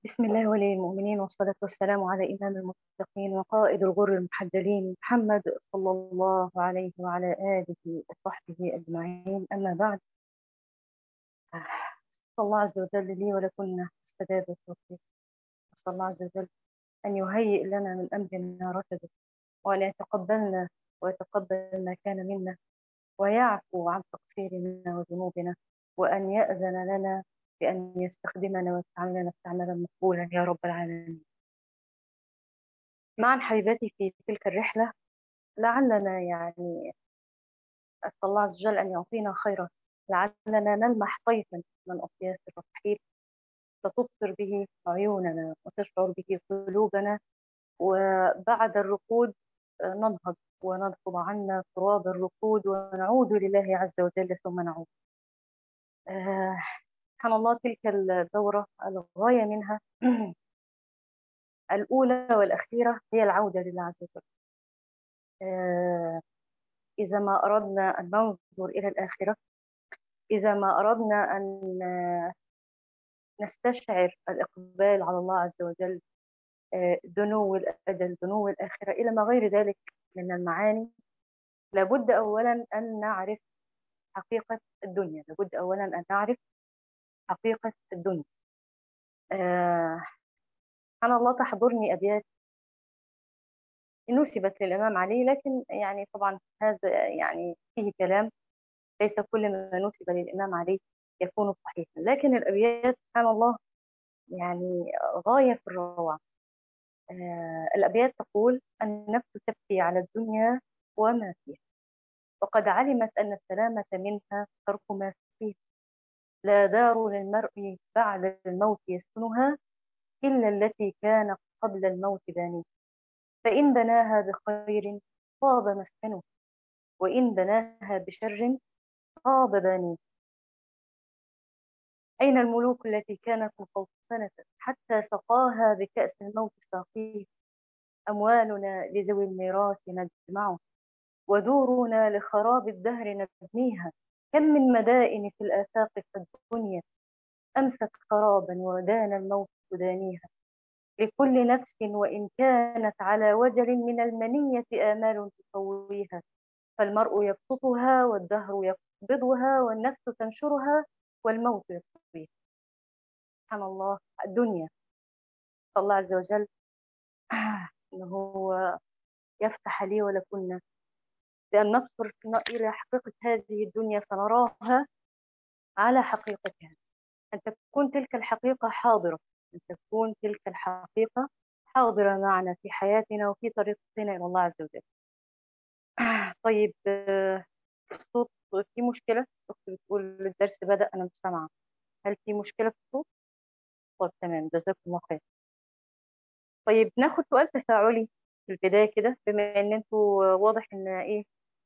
بسم الله ولي المؤمنين والصلاة والسلام على إمام المتقين وقائد الغر المحجلين محمد صلى الله عليه وعلى آله وصحبه أجمعين. أما بعد، صلى الله عز وجل لي ولكن السداد والتوفيق. صلى الله عز وجل أن يهيئ لنا من أمرنا رشدا، وأن يتقبلنا ويتقبل ما كان منا، ويعفو عن تقصيرنا وذنوبنا، وأن يأذن لنا بأن يستخدمنا ويستعملنا استعمالا مقبولا يا رب العالمين. معا حبيبتي في تلك الرحلة، لعلنا أسأل الله عز وجل أن يعطينا خيرا، لعلنا نلمح طيفا من أطياف الرحيل فتبصر به عيوننا وتشعر به قلوبنا، وبعد الركود ننهض وننفض عنا تراب الركود ونعود لله عز وجل ثم نعود. آه، سبحان الله، تلك الدورة الغاية منها الأولى والأخيرة هي العودة لله عز وجل. آه، إذا ما أردنا أن ننظر إلى الآخرة، إذا ما أردنا أن نستشعر الإقبال على الله عز وجل، دنو الأجل، دنو الآخرة، إلى ما غير ذلك من المعاني، لابد أولا أن نعرف حقيقة الدنيا. لابد أولا أن نعرف حقيقة الدنيا. آه، سبحان الله، تحضرني أبيات نسبت للإمام علي، لكن طبعا هذا فيه كلام، ليس كل ما نسب للإمام علي يكون صحيحا، لكن الأبيات سبحان الله غاية في الروعة. الأبيات تقول: النفس تبكي على الدنيا وما فيها، وقد علمت أن السلامة منها ترك ما فيها. لا دار للمرء بعد الموت يسكنها إلا التي كان قبل الموت بانيها. فإن بناها بخير طاب مسكنه، وإن بناها بشر خاب بانيه. أين الملوك التي كانت مستوطنة حتى سقاها بكأس الموت ساقيه؟ أموالنا لذوي الميراث نجمعها، ودورنا لخراب الدهر نبنيها. كم من مدائن في الآفاق قد بنيت، أمست خرابا ودان الموت دانيها. لكل نفس وإن كانت على وجل من المنية آمال تقويها، فالمرء يبسطها والدهر يقبضها، والنفس تنشرها والموت يطويها. سبحان الله، الدنيا. صلى الله عز وجل أنه يفتح لي ولكن بأن نصبر إلى حقيقة هذه الدنيا فنراها على حقيقتها، أن تكون تلك الحقيقة حاضرة، أن تكون تلك الحقيقة حاضرة معنا في حياتنا وفي طريقنا إلى الله عز وجل. طيب، الصوت في مشكلة؟ أختي بتقول الدرس بدأ، أنا مش سامعة. هل في مشكلة في الصوت؟ طيب تمام، جزاكم الله خير. طيب ناخد سؤال تفاعلي في البداية كده، بما إن أنتوا واضح إن إيه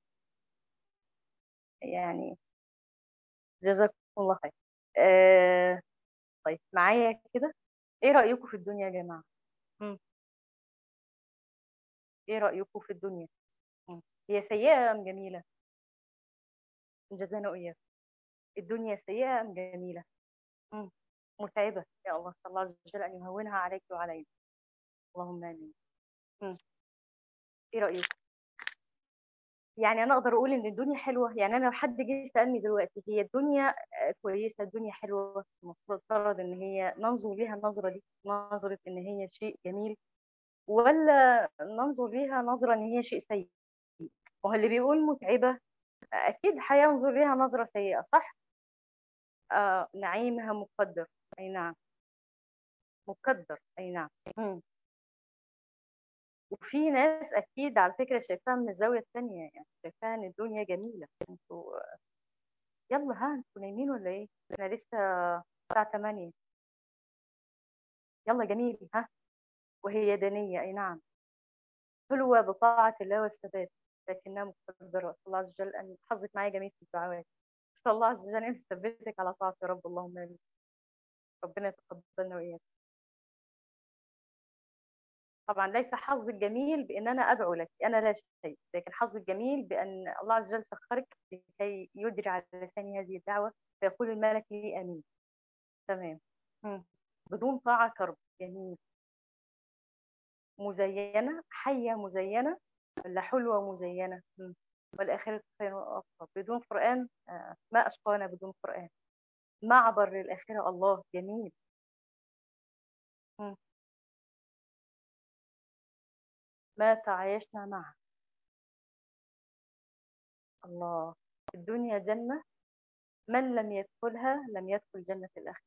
يعني جزاكم الله خير. آه طيب معايا كده، إيه رأيكم في الدنيا يا جماعة؟ مم. إيه رأيكم في الدنيا؟ مم. هي سيئة أم جميلة؟ جزانا وإياكم. الدنيا سيئة أم جميلة؟ مم. متعبة، يا الله، صلى الله عز وجل أن يهونها عليك وعلينا، اللهم آمين. مم. إيه رأيك؟ أنا أقدر أقول إن الدنيا حلوة. أنا لو حد جه سألني دلوقتي هي الدنيا كويسة، الدنيا حلوة، المفترض إن هي ننظر ليها النظرة دي، نظرة إن هي شيء جميل، ولا ننظر ليها نظرة إن هي شيء سيء؟ وهو اللي بيقول متعبة أكيد هينظر ليها نظرة سيئة، صح؟ نعيمها مقدر، أي نعم، مقدر، أي نعم. مم. وفي ناس أكيد على فكرة شايفاها من الزاوية الثانية، شايفاها إن الدنيا جميلة. انتوا يلا، ها انتوا نايمين ولا إيه؟ أنا لسه الساعة 8. يلا جميل، ها. وهي دنية، أي نعم، حلوة بطاعة الله والثبات، لكنها مقدرة. أسأل الله عز وجل أن يحفظك معايا جميل في الدعوات. أسأل الله عز وجل أن يثبتك على طاعته يا رب، اللهم آمين. ربنا يتقبلنا وإياك. طبعا ليس حظ الجميل بان انا ادعو لك، انا لا شيء، لكن حظ الجميل بان الله عز وجل سخرك لكي يجري على لسان هذه الدعوه، فيقول الملك لي امين. تمام. مم. بدون طاعة كرب. جميل. مزينة، حية مزينة، ولا حلوة مزينة؟ والآخرة خير وأبقى. بدون قرآن، ما أشقانا بدون قرآن. معبر للآخرة. الله، جميل. مم. ما تعايشنا معه. الله. الدنيا جنة، من لم يدخلها لم يدخل جنة الآخرة.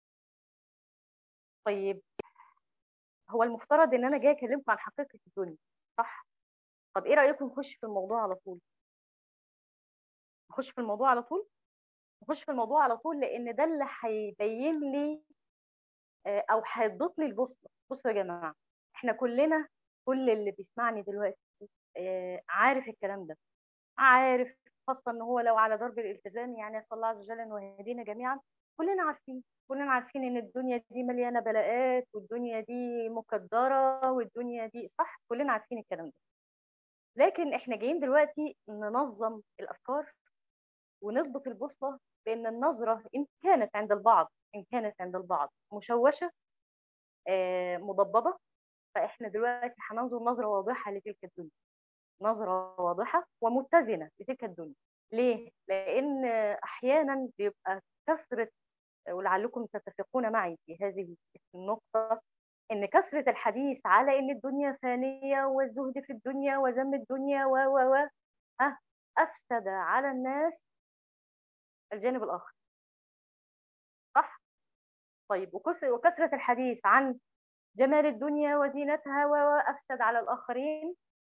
طيب، هو المفترض ان انا جاي اكلمكم عن حقيقة الدنيا، صح؟ طب ايه رأيكم نخش في الموضوع على طول؟ نخش في الموضوع على طول. نخش في الموضوع على طول، لان ده اللي هيبين لي او هيضيف لي البوصلة. بصوا يا جماعة، احنا كلنا، كل اللي بيسمعني دلوقتي عارف الكلام ده، عارف، خاصة ان هو لو على درب الالتزام، يعني اسال الله عز وجل انه يهدينا جميعا. كلنا عارفين، كلنا عارفين ان الدنيا دي مليانة بلاءات، والدنيا دي مكدرة، والدنيا دي صح، كلنا عارفين الكلام ده. لكن احنا جايين دلوقتي ننظم الافكار ونضبط البوصلة، بان النظرة ان كانت عند البعض مشوشة، مضببة، فاحنا دلوقتي هننظر نظرة واضحة لتلك الدنيا، نظرة واضحة ومتزنة لتلك الدنيا. ليه؟ لأن أحيانا بيبقى كثرة، ولعلكم تتفقون معي في هذه النقطة، إن كثرة الحديث على إن الدنيا فانية، والزهد في الدنيا، وذم الدنيا، و ها، أفسد على الناس الجانب الآخر، صح؟ طيب، وكثرة الحديث عن جمال الدنيا وزينتها، وأفسد على الآخرين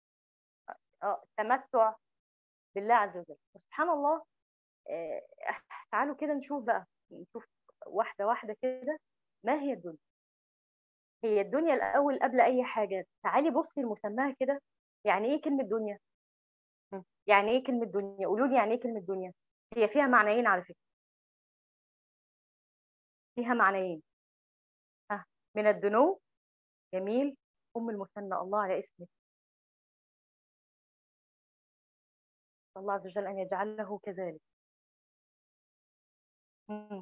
التمتع بالله عز وجل. سبحان الله. آه، تعالوا كده نشوف بقى، نشوف واحدة واحدة كده. ما هي الدنيا؟ هي الدنيا الأول قبل أي حاجة. تعالي بصي لمسماها كده. يعني إيه كلمة دنيا؟ يعني إيه كلمة دنيا؟ قولوا لي، يعني إيه كلمة دنيا؟ هي فيها معنيين على فكرة، فيها معنيين. ها، من الدنو. جميل. أم المثنى، الله على اسمك. الله عز وجل أن يجعله كذلك. مم.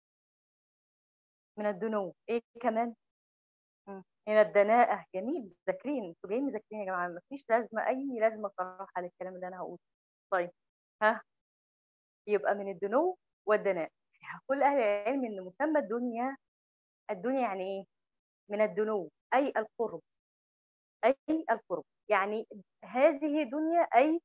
من الدنو، إيه كمان؟ من الدناءة. جميل، مذاكرين، انتوا جايين مذاكرين يا جماعة، مفيش لازمة، أي لازمة صراحة للكلام اللي أنا هقوله. طيب، ها، يبقى من الدنو والدناء. كل أهل العلم إن مسمى الدنيا، الدنيا يعني إيه؟ من الدنو أي القرب، أي القرب، يعني هذه دنيا،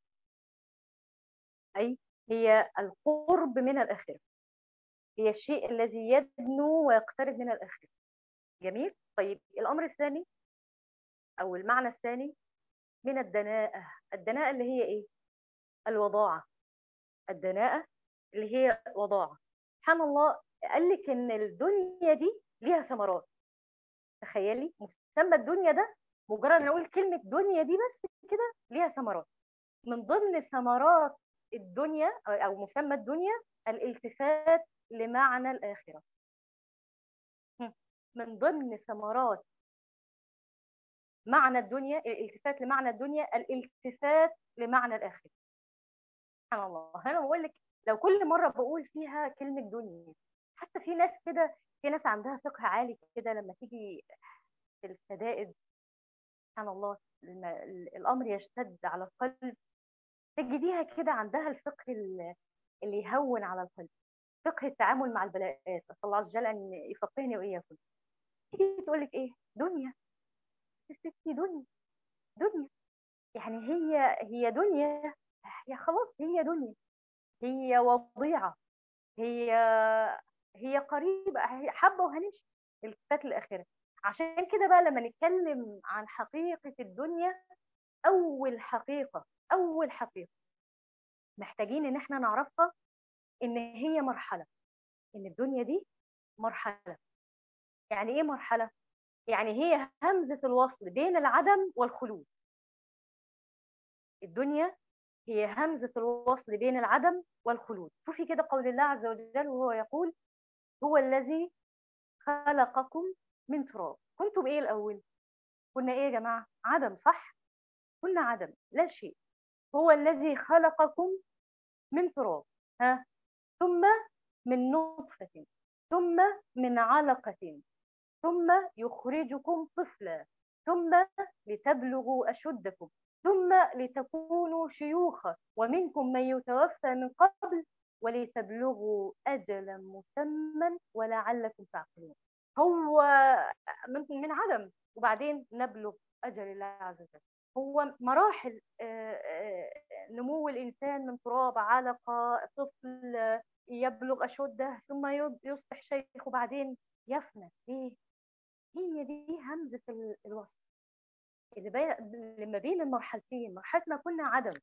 أي هي القرب من الآخرة، هي الشيء الذي يدنو ويقترب من الآخرة. جميل. طيب، الأمر الثاني أو المعنى الثاني من الدناءة. الدناءة اللي هي إيه؟ الوضاعة. الدناءة اللي هي وضاعة. سبحان الله، قال لك إن الدنيا دي ليها ثمرات. تخيلي مسمى الدنيا ده، مجرد ان اقول كلمه دنيا دي بس كده ليها ثمرات. من ضمن ثمرات الدنيا او مسمى الدنيا الالتفات لمعنى الاخره. من ضمن ثمرات معنى الدنيا الالتفات لمعنى الدنيا، الالتفات لمعنى الاخره. سبحان الله، انا بقول لك، لو كل مره بقول فيها كلمه دنيا، حتى في ناس كده، في ناس عندها فقه عالي كده، لما تيجي في الشدائد، سبحان الله، الامر يشتد على القلب، تجديها كده عندها الفقه اللي يهون على القلب، فقه التعامل مع البلاءات. اسال الله عز وجل ان يفقهني واياكم. تيجي تقول لك ايه؟ دنيا. ستي دنيا، دنيا، يعني هي دنيا، هي خلاص، هي دنيا، هي وضيعه، هي هي قريبه، هي حبه وهنمشي. الفتره الاخيره. عشان كده بقى لما نتكلم عن حقيقه الدنيا، اول حقيقه محتاجين ان احنا نعرفها، ان هي مرحله، ان الدنيا دي مرحله. يعني ايه مرحله؟ يعني هي همزه الوصل بين العدم والخلود. الدنيا هي همزه الوصل بين العدم والخلود. شوفي كده قول الله عز وجل وهو يقول: هو الذي خلقكم من تراب. كنتم ايه الاول؟ كنا ايه يا جماعه؟ عدم، صح؟ كنا عدم، لا شيء. هو الذي خلقكم من تراب، ها، ثم من نطفه، ثم من علقه، ثم يخرجكم طفلا، ثم لتبلغوا أشدكم، ثم لتكونوا شيوخا، ومنكم من يتوفى من قبل ولتبلغوا أجلا مسمى ولعلكم تعقلون. هو من عدم، وبعدين نبلغ أجل الله عز وجل. هو مراحل نمو الإنسان من تراب، علقة، طفل، يبلغ أشده، ثم يصبح شيخ، وبعدين يفنى. ليه؟ هي دي همزة الوصل اللي لما بين المرحلتين. مرحلة ما كنا عدم،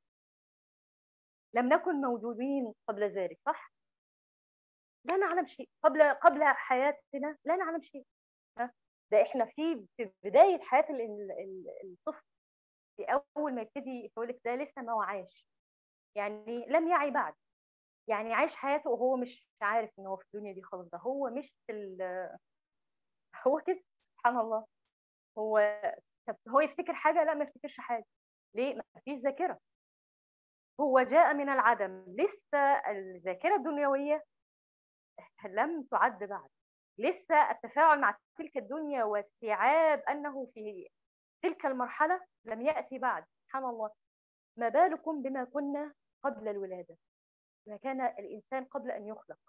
لم نكن موجودين قبل ذلك، صح؟ لا نعلم شيء قبل حياتنا، لا نعلم شيء. ها؟ ده احنا في بداية حياة الطفل، في أول ما يبتدي يقولك ده لسه ما وعاش، يعني لم يعي بعد، يعني عايش حياته وهو مش عارف ان هو في الدنيا دي خلاص. ده هو مش في هو كده، سبحان الله. هو طب هو يفتكر حاجة؟ لا، ما يفتكرش حاجة. ليه؟ ما فيش ذاكرة. هو جاء من العدم، لسه الذاكرة الدنيوية لم تعد بعد، لسه التفاعل مع تلك الدنيا واستيعاب أنه في تلك المرحلة لم يأتي بعد. سبحان الله. ما بالكم بما كنا قبل الولادة، ما كان الإنسان قبل أن يخلق،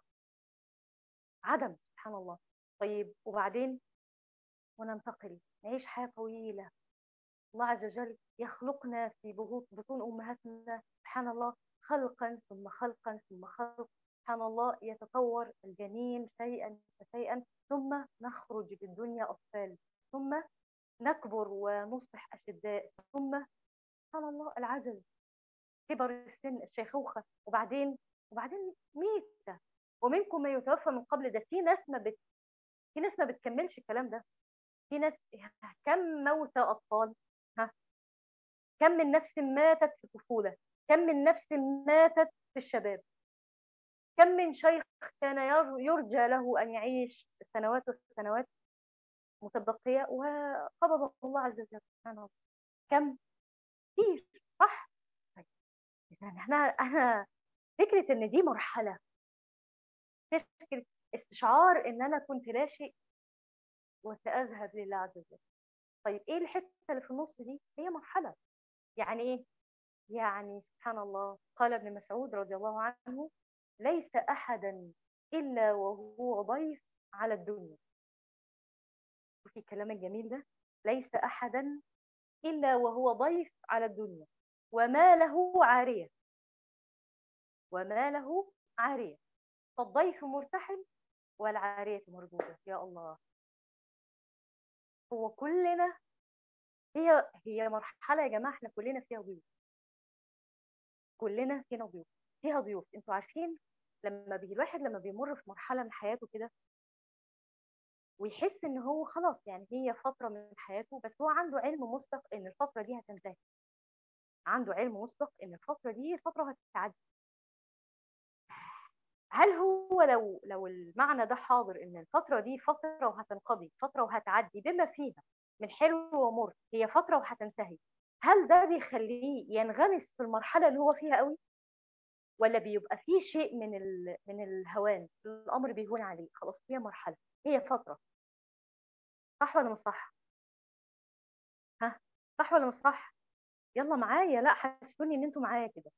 عدم. سبحان الله. طيب وبعدين وننتقل نعيش حياة طويلة. الله عز وجل يخلقنا في بطون أمهاتنا، سبحان الله، خلقا ثم خلقا ثم خلق. سبحان الله. يتطور الجنين شيئا فشيئا، ثم نخرج في الدنيا أطفال، ثم نكبر ونصبح أشداء، ثم سبحان الله العجز، كبر السن، الشيخوخة، وبعدين ميتة. ومنكم من يتوفى من قبل. ده في ناس ما بتكملش الكلام ده. في ناس، كم موتى أطفال، ها؟ كم من نفس ماتت في الطفولة، كم من نفس ماتت في الشباب، كم من شيخ كان يرجى له أن يعيش سنوات وسنوات متبقية وقبضه الله عز وجل. سبحان الله. كم كتير، صح؟ طيب، إذا أنا فكرة إن دي مرحلة، فكرة استشعار إن أنا كنت لا شيء وسأذهب لله عز وجل. طيب إيه الحتة اللي في النص دي؟ هي مرحلة. يعني إيه؟ يعني سبحان الله، قال ابن مسعود رضي الله عنه: ليس أحدا إلا وهو ضيف على الدنيا. وفي الكلام الجميل ده: ليس أحدا إلا وهو ضيف على الدنيا، وما له عارية، وما له عارية، فالضيف مرتحل والعارية موجودة. يا الله. هو كلنا، هي مرحلة يا جماعة، احنا كلنا فيها ضيوف، كلنا فينا ضيوف، فيها ضيوف. انتوا عارفين لما الواحد لما بيمر في مرحلة من حياته كده ويحس ان هو خلاص، يعني هي فترة من حياته، بس هو عنده علم مسبق ان الفترة دي هتنتهي، عنده علم مسبق ان الفترة دي فترة هتتعدي. هل هو لو المعنى ده حاضر ان الفترة دي فترة وهتنقضي، فترة وهتعدي بما فيها من حلو ومر، هي فترة وهتنتهي، هل ده بيخليه ينغمس في المرحلة اللي هو فيها قوي، ولا بيبقى فيه شيء من الهوان، الامر بيهون عليه، خلاص هي مرحلة، هي فترة؟ صح ولا مش صح؟ ها؟ صح ولا مش صح؟ يلا معايا، لا حسوني ان انتوا معايا كده.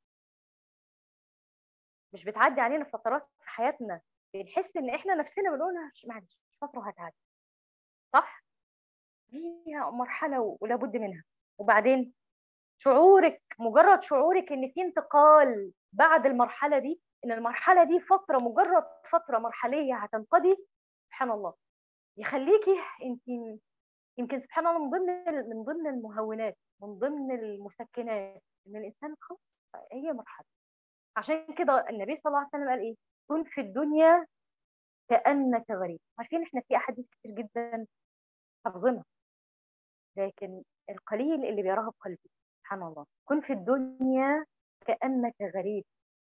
مش بتعدي علينا فترات في حياتنا بنحس ان احنا نفسنا بنقول معلش فتره هتعدي، صح؟ هي مرحله ولا بد منها. وبعدين شعورك، مجرد شعورك ان في انتقال بعد المرحله دي، ان المرحله دي فتره، مجرد فتره مرحليه هتنقضي، سبحان الله، يخليكي انت يمكن سبحان الله من ضمن المهونات، من ضمن المسكنات، ان الانسان خلاص هي مرحله. عشان كده النبي صلى الله عليه وسلم قال ايه: كن في الدنيا كأنك غريب. عارفين احنا في احاديث كتير جدا حافظينها، لكن القليل اللي بيراها بقلبي. سبحان الله. كن في الدنيا كأنك غريب.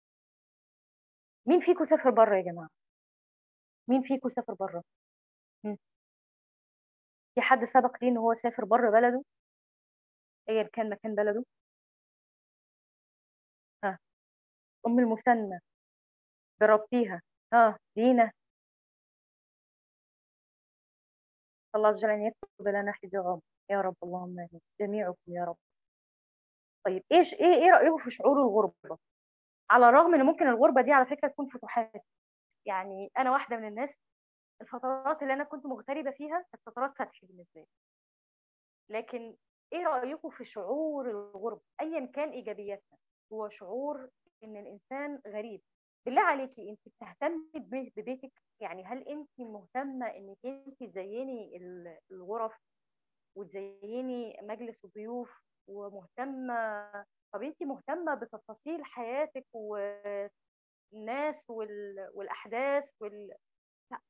مين فيكم سافر بره يا جماعة؟ مين فيكم سافر بره؟ في حد سبق ليه ان هو سافر بره بلده، ايا كان مكان بلده؟ ها؟ ام المثنى، جربتيها؟ ها دينا؟ الله عز وجل ان يكتب لنا حجابا يا رب، اللهم امين جميعكم يا رب. طيب ايه رايكم في شعور الغربه؟ على الرغم ان ممكن الغربه دي على فكره تكون فتوحات. يعني انا واحده من الناس، الفترات اللي انا كنت مغتربه فيها كانت فترات فتح بالنسبه لي. لكن ايه رايكم في شعور الغربه ايا كان ايجابياتها؟ هو شعور ان الانسان غريب. بالله عليكي انت بتهتمي ببيتك؟ يعني هل انت مهتمه انك انت تزيني الغرف وتزيني مجلس الضيوف ومهتمه؟ طب انت مهتمه بتفاصيل حياتك والناس والاحداث لا،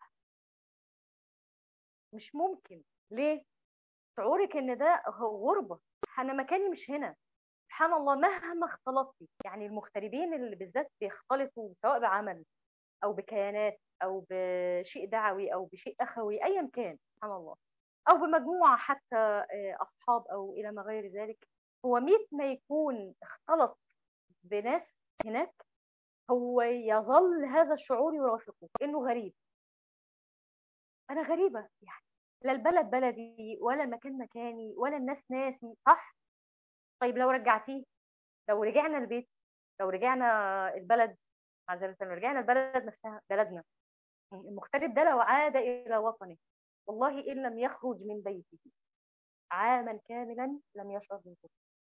مش ممكن. ليه؟ شعورك ان ده هو غربه. انا مكاني مش هنا. سبحان الله مهما اختلطتي، يعني المغتربين اللي بالذات بيختلطوا سواء بعمل او بكيانات او بشيء دعوي او بشيء اخوي ايا كان، سبحان الله، او بمجموعه حتى اصحاب او الى ما غير ذلك. هو ميت ما يكون اختلط بناس هناك، هو يظل هذا الشعور يرافقه انه غريب. انا غريبه يعني، لا البلد بلدي ولا المكان مكاني ولا الناس ناسي، صح؟ طيب لو رجعتيه، لو رجعنا البيت، لو رجعنا البلد، معذرة لو رجعنا البلد نفسها بلدنا، المغترب ده لو عاد إلى وطنه والله إن لم يخرج من بيته عاما كاملا لم يشعر بالغربة.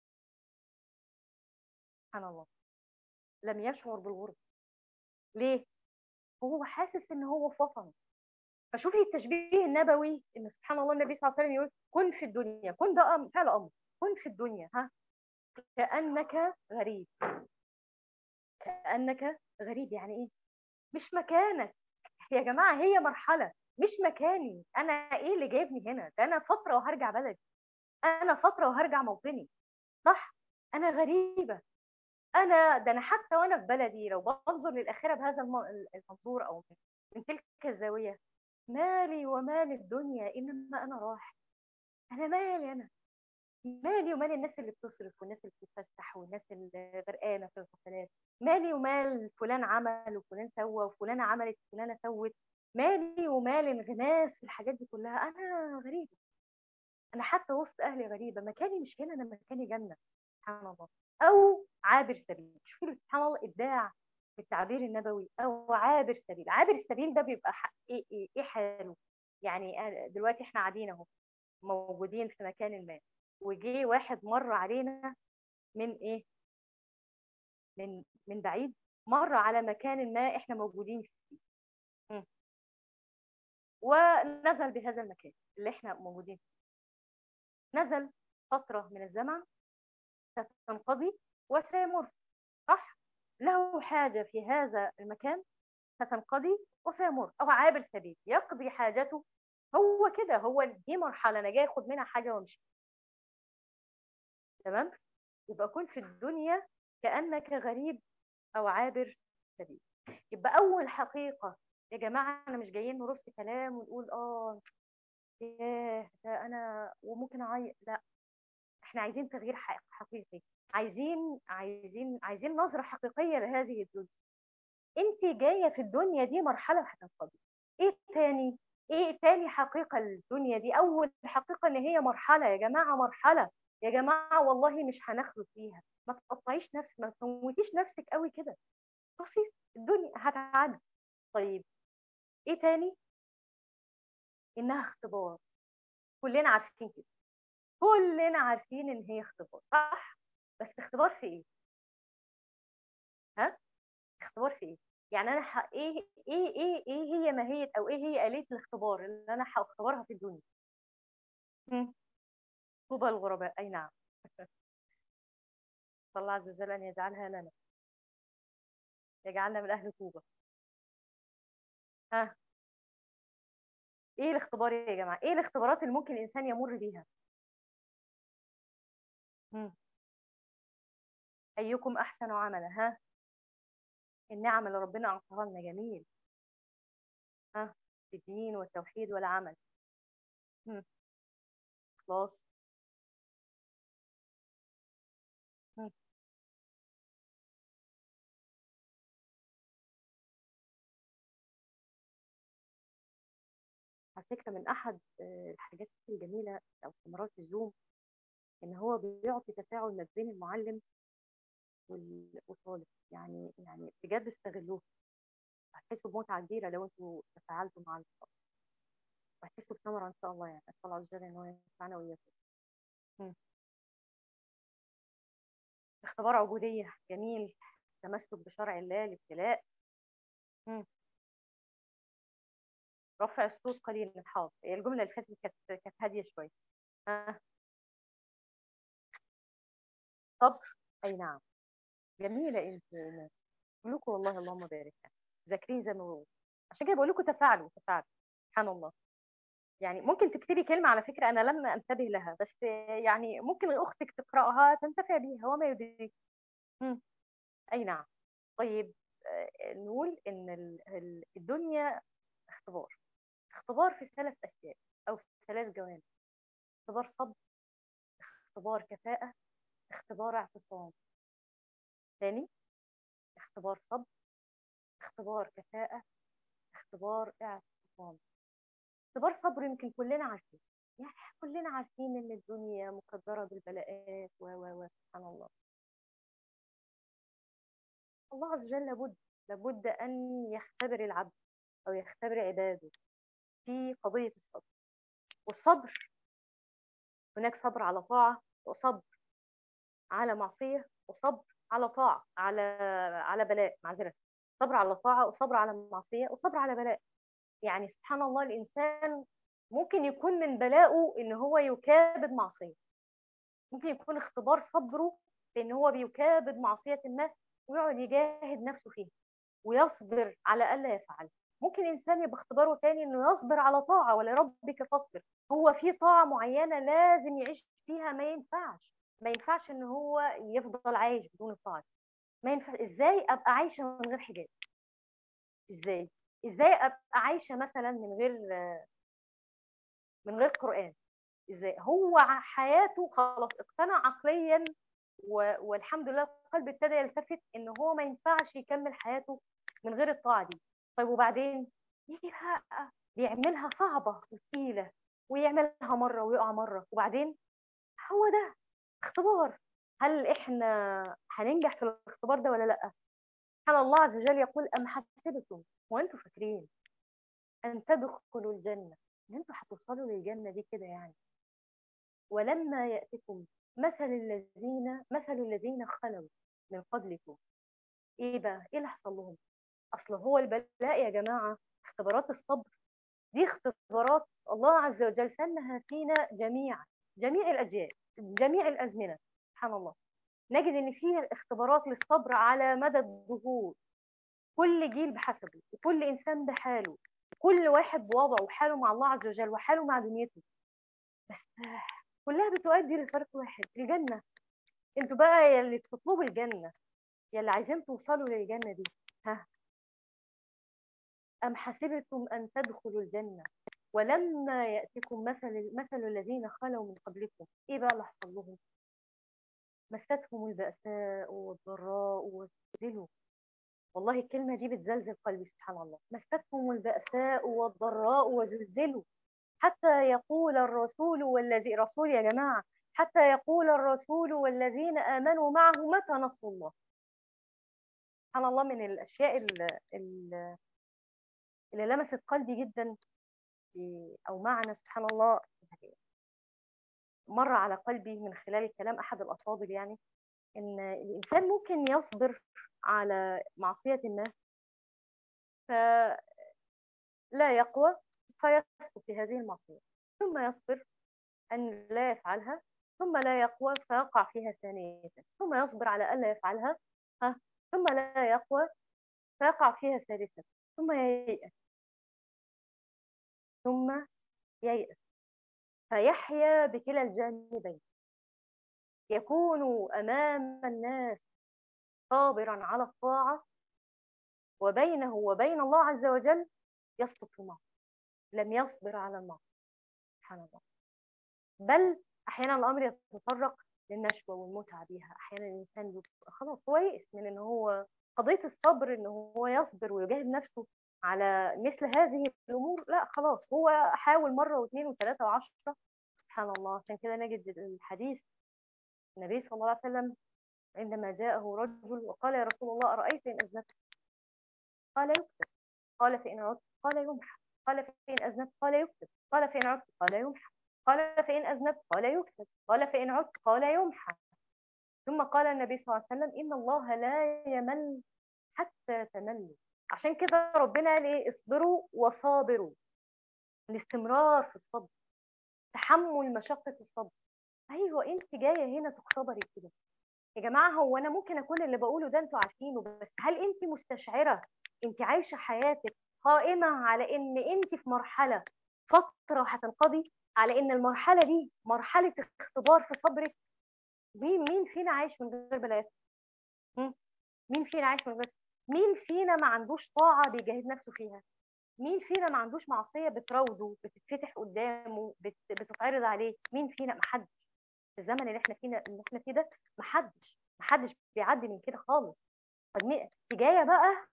سبحان الله، لم يشعر بالغربة. ليه؟ هو حاسس إن هو في وطنه. فشوفي التشبيه النبوي، إن سبحان الله النبي صلى الله عليه وسلم يقول كن في الدنيا، كن ده فعل أمر، كن في الدنيا ها كأنك غريب. كأنك غريب يعني إيه؟ مش مكانك يا جماعة، هي مرحلة مش مكاني. أنا إيه اللي جايبني هنا؟ ده أنا فترة وهرجع بلدي، أنا فترة وهرجع موطني، صح؟ أنا غريبة. ده أنا حتى وأنا في بلدي لو بنظر للآخرة بهذا المنظور أو من تلك الزاوية، مالي ومال الدنيا إنما أنا راح. أنا مالي، أنا مالي ومال الناس اللي بتصرف والناس اللي بتتفسح والناس اللي غرقانة في الغسالات. مالي ومال فلان عمل وفلان سوى وفلانة عملت وفلانة سوت. مالي ومال الغناس الحاجات دي كلها. أنا غريبة، أنا حتى وسط أهلي غريبة، مكاني مش هنا، أنا مكاني جنة. سبحان الله. أو عابر سبيل، شوفي سبحان الله إبداع في التعبير النبوي. أو عابر سبيل، عابر السبيل ده بيبقى إيه حاله؟ يعني دلوقتي إحنا قاعدين أهو موجودين في مكان ما، وجي واحد مر علينا من ايه، من بعيد، مر على مكان ما احنا موجودين فيه. م. ونزل بهذا المكان اللي احنا موجودين فيه، نزل فترة من الزمن ستنقضي وسيمر، صح؟ له حاجة في هذا المكان ستنقضي وسيمر، او عابر سبيل يقضي حاجته. هو كده، هو دي مرحلة انا جاي اخد منها حاجة وامشي. تمام. يبقى كن في الدنيا كأنك غريب او عابر سبيل. يبقى اول حقيقه يا جماعه، انا مش جايين نرص كلام ونقول ياه ده انا وممكن اعيط، لا. احنا عايزين تغيير حقيقي، عايزين نظره حقيقيه لهذه الدنيا. انت جايه في الدنيا دي مرحله هتنقضي. ايه تاني؟ ايه تاني حقيقه الدنيا دي؟ اول حقيقه ان هي مرحله يا جماعه، مرحله يا جماعه، والله مش هنخلص فيها. ما تقطعيش نفسك، ما تموتيش نفسك قوي كده، بسيط، الدنيا هتعدي. طيب ايه تاني؟ انها اختبار. كلنا عارفين كده، كلنا عارفين ان هي اختبار، صح؟ بس اختبار في ايه؟ ها؟ اختبار في ايه؟ يعني انا ايه هي ماهية او ايه هي آلية الاختبار اللي انا هختبرها في الدنيا؟ مم. طوبى الغرباء، اي نعم. صلى الله عز وجل ان يجعلها لنا، يجعلنا من اهل طوبى. ها؟ ايه الاختبار يا جماعة؟ ايه الاختبارات اللي ممكن الانسان يمر بيها؟ مم. ايكم احسن عملا. ها؟ النعم اللي ربنا اعطاها لنا جميل. ها؟ الدين والتوحيد والعمل. مم. خلاص. مم. على فكرة من أحد الحاجات الجميلة أو ثمرات الزوم إن هو بيعطي تفاعل ما بين المعلم والطالب. يعني بجد استغلوه، هتحسوا بمتعة كبيرة لو انتوا تفاعلتوا مع الطالب، وهتحسوا بثمرة إن شاء الله. يعني أسأل الله عز وجل إن هو ينفعنا وإياكم. مم. اختبار عبودية جميل، تمسك بشرع الله، الابتلاء. مم. رفع الصوت قليلا، حاضر. هي الجملة اللي فاتت كانت هادية شوية. ها. صبر، أي نعم. جميلة انت بقول لكم والله اللهم بارك، يعني ذاكرين زي ما بقول. عشان كده بقول لكم تفاعلوا تفاعلوا. سبحان الله. يعني ممكن تكتبي كلمة على فكرة أنا لم أنتبه لها، بس يعني ممكن أختك تقرأها تنتفع بيها وما يدريك. مم. أي نعم. طيب، نقول إن الدنيا اختبار. اختبار في ثلاث أشياء أو في ثلاث جوانب: اختبار صبر، اختبار كفاءة، اختبار اعتصام. ثاني: اختبار صبر، اختبار كفاءة، اختبار اعتصام. اختبار صبر يمكن كلنا عارفين، يعني كلنا عارفين ان الدنيا مقدرة بالبلاءات و سبحان الله. الله عز وجل لابد ان يختبر العبد او يختبر عباده في قضية الصبر. والصبر، هناك صبر على طاعة، وصبر على معصية، وصبر على طاعة على بلاء، معذرة. صبر على طاعة، وصبر على معصية، وصبر على بلاء. يعني سبحان الله، الإنسان ممكن يكون من بلاءه إن هو يكابد معصية، ممكن يكون اختبار صبره في إن هو بيكابد معصية ما ويقعد يجاهد نفسه فيها ويصبر على ألا يفعل. ممكن إنسان يبقى اختباره تاني إنه يصبر على طاعة، ولربك فاصبر. هو في طاعة معينة لازم يعيش فيها، ما ينفعش إن هو يفضل عايش بدون الطاعة دي. ما ينفع. إزاي أبقى عايشة من غير حجاب؟ إزاي أبقى عايشة مثلا من غير قرآن؟ ازاي هو حياته خلاص اقتنع عقليا والحمد لله القلب ابتدى يلتفت ان هو ما ينفعش يكمل حياته من غير الطاعه دي. طيب وبعدين يجي بقى بيعملها صعبه وثقيله، ويعملها مره ويقع مره، وبعدين هو ده اختبار. هل احنا هننجح في الاختبار ده ولا لا؟ سبحان الله عز وجل يقول: ام حسبتم وانتم فاكرين ان تدخلوا الجنه، ان انتوا هتوصلوا للجنه دي كده يعني، ولما يأتكم مثل الذين خلوا من قبلكم. ايه بقى ايه اللي حصل لهم؟ اصل هو البلاء يا جماعة، اختبارات الصبر دي اختبارات الله عز وجل سنها فينا جميعا، جميع الأجيال، جميع الأزمنة. سبحان الله. نجد ان فيه اختبارات للصبر على مدى الدهور، كل جيل بحسبه، وكل انسان بحاله، كل واحد بوضعه، وحاله مع الله عز وجل وحاله مع دنيته. بس كلها بتؤدي لطريق واحد: الجنة. انتوا بقى يا اللي بتطلبوا الجنة، يا اللي عايزين توصلوا للجنة دي، ها، أم حسبتم أن تدخلوا الجنة ولما يأتكم مثل الذين خلوا من قبلكم. إيه بقى اللي حصل لهم؟ مستهم البأساء والضراء وزلزلوا. والله الكلمة دي بتزلزل قلبي، سبحان الله. مستهم البأساء والضراء وزلزلوا حتى يقول الرسول والذي رسول يا جماعة، حتى يقول الرسول والذين آمنوا معه متى نصر الله. سبحان الله. من الأشياء اللي لمست قلبي جدا، أو معنى سبحان الله مر على قلبي من خلال كلام أحد الأفاضل، يعني إن الإنسان ممكن يصبر على معصية الناس فلا يقوى فيسقط في هذه المعصية، ثم يصبر أن لا يفعلها، ثم لا يقوى فيقع فيها ثانية، ثم يصبر على ألا يفعلها، ثم لا يقوى فيقع فيها ثالثة، ثم ييأس، ثم ييأس، فيحيا بكلا الجانبين. يكون أمام الناس صابرا على الطاعة، وبينه وبين الله عز وجل يسقط في المعصية، لم يصبر على المعصية. سبحان الله. بل أحيانا الأمر يتطرق للنشوة والمتعة بها. أحيانا الإنسان بيبقى خلاص هو يئس من إن هو قضية الصبر ان هو يصبر ويجاهد نفسه على مثل هذه الامور، لا خلاص، هو حاول مرة واثنين وثلاثة وعشرة. سبحان الله. عشان كده نجد الحديث النبي صلى الله عليه وسلم عندما جاءه رجل وقال يا رسول الله أرأيت إن أذنبت؟ قال يكتب. قال فإن عدت؟ قال يمحى. قال فإن أذنبت؟ قال يكتب. قال فإن عدت؟ قال يمحى. قال فإن أذنبت؟ قال يكتب. قال فإن عدت؟ قال يمحى. ثم قال النبي صلى الله عليه وسلم إن الله لا يمل حتى تملوا. عشان كده ربنا قال إيه؟ اصبروا وصابروا. الاستمرار في الصبر، تحمل مشقة الصبر. أيوة، أنت جاية هنا تختبري كده يا جماعة. هو أنا ممكن أكون اللي بقوله ده أنتوا عارفينه، بس هل أنت مستشعرة أنت عايشة حياتك قائمة على إن أنت في مرحلة فترة هتنقضي، على إن المرحلة دي مرحلة اختبار في صبرك؟ مين فينا عايش من غير بلايات؟ هم؟ مين فينا عايش من غير؟ مين فينا ما عندوش طاعة بيجاهد نفسه فيها؟ مين فينا ما عندوش معصية بتراوده، بتتفتح قدامه، بتتعرض عليه؟ مين فينا؟ محدش. في الزمن اللي احنا فيه ده، محدش بيعدي من كده خالص. طب جايه بقى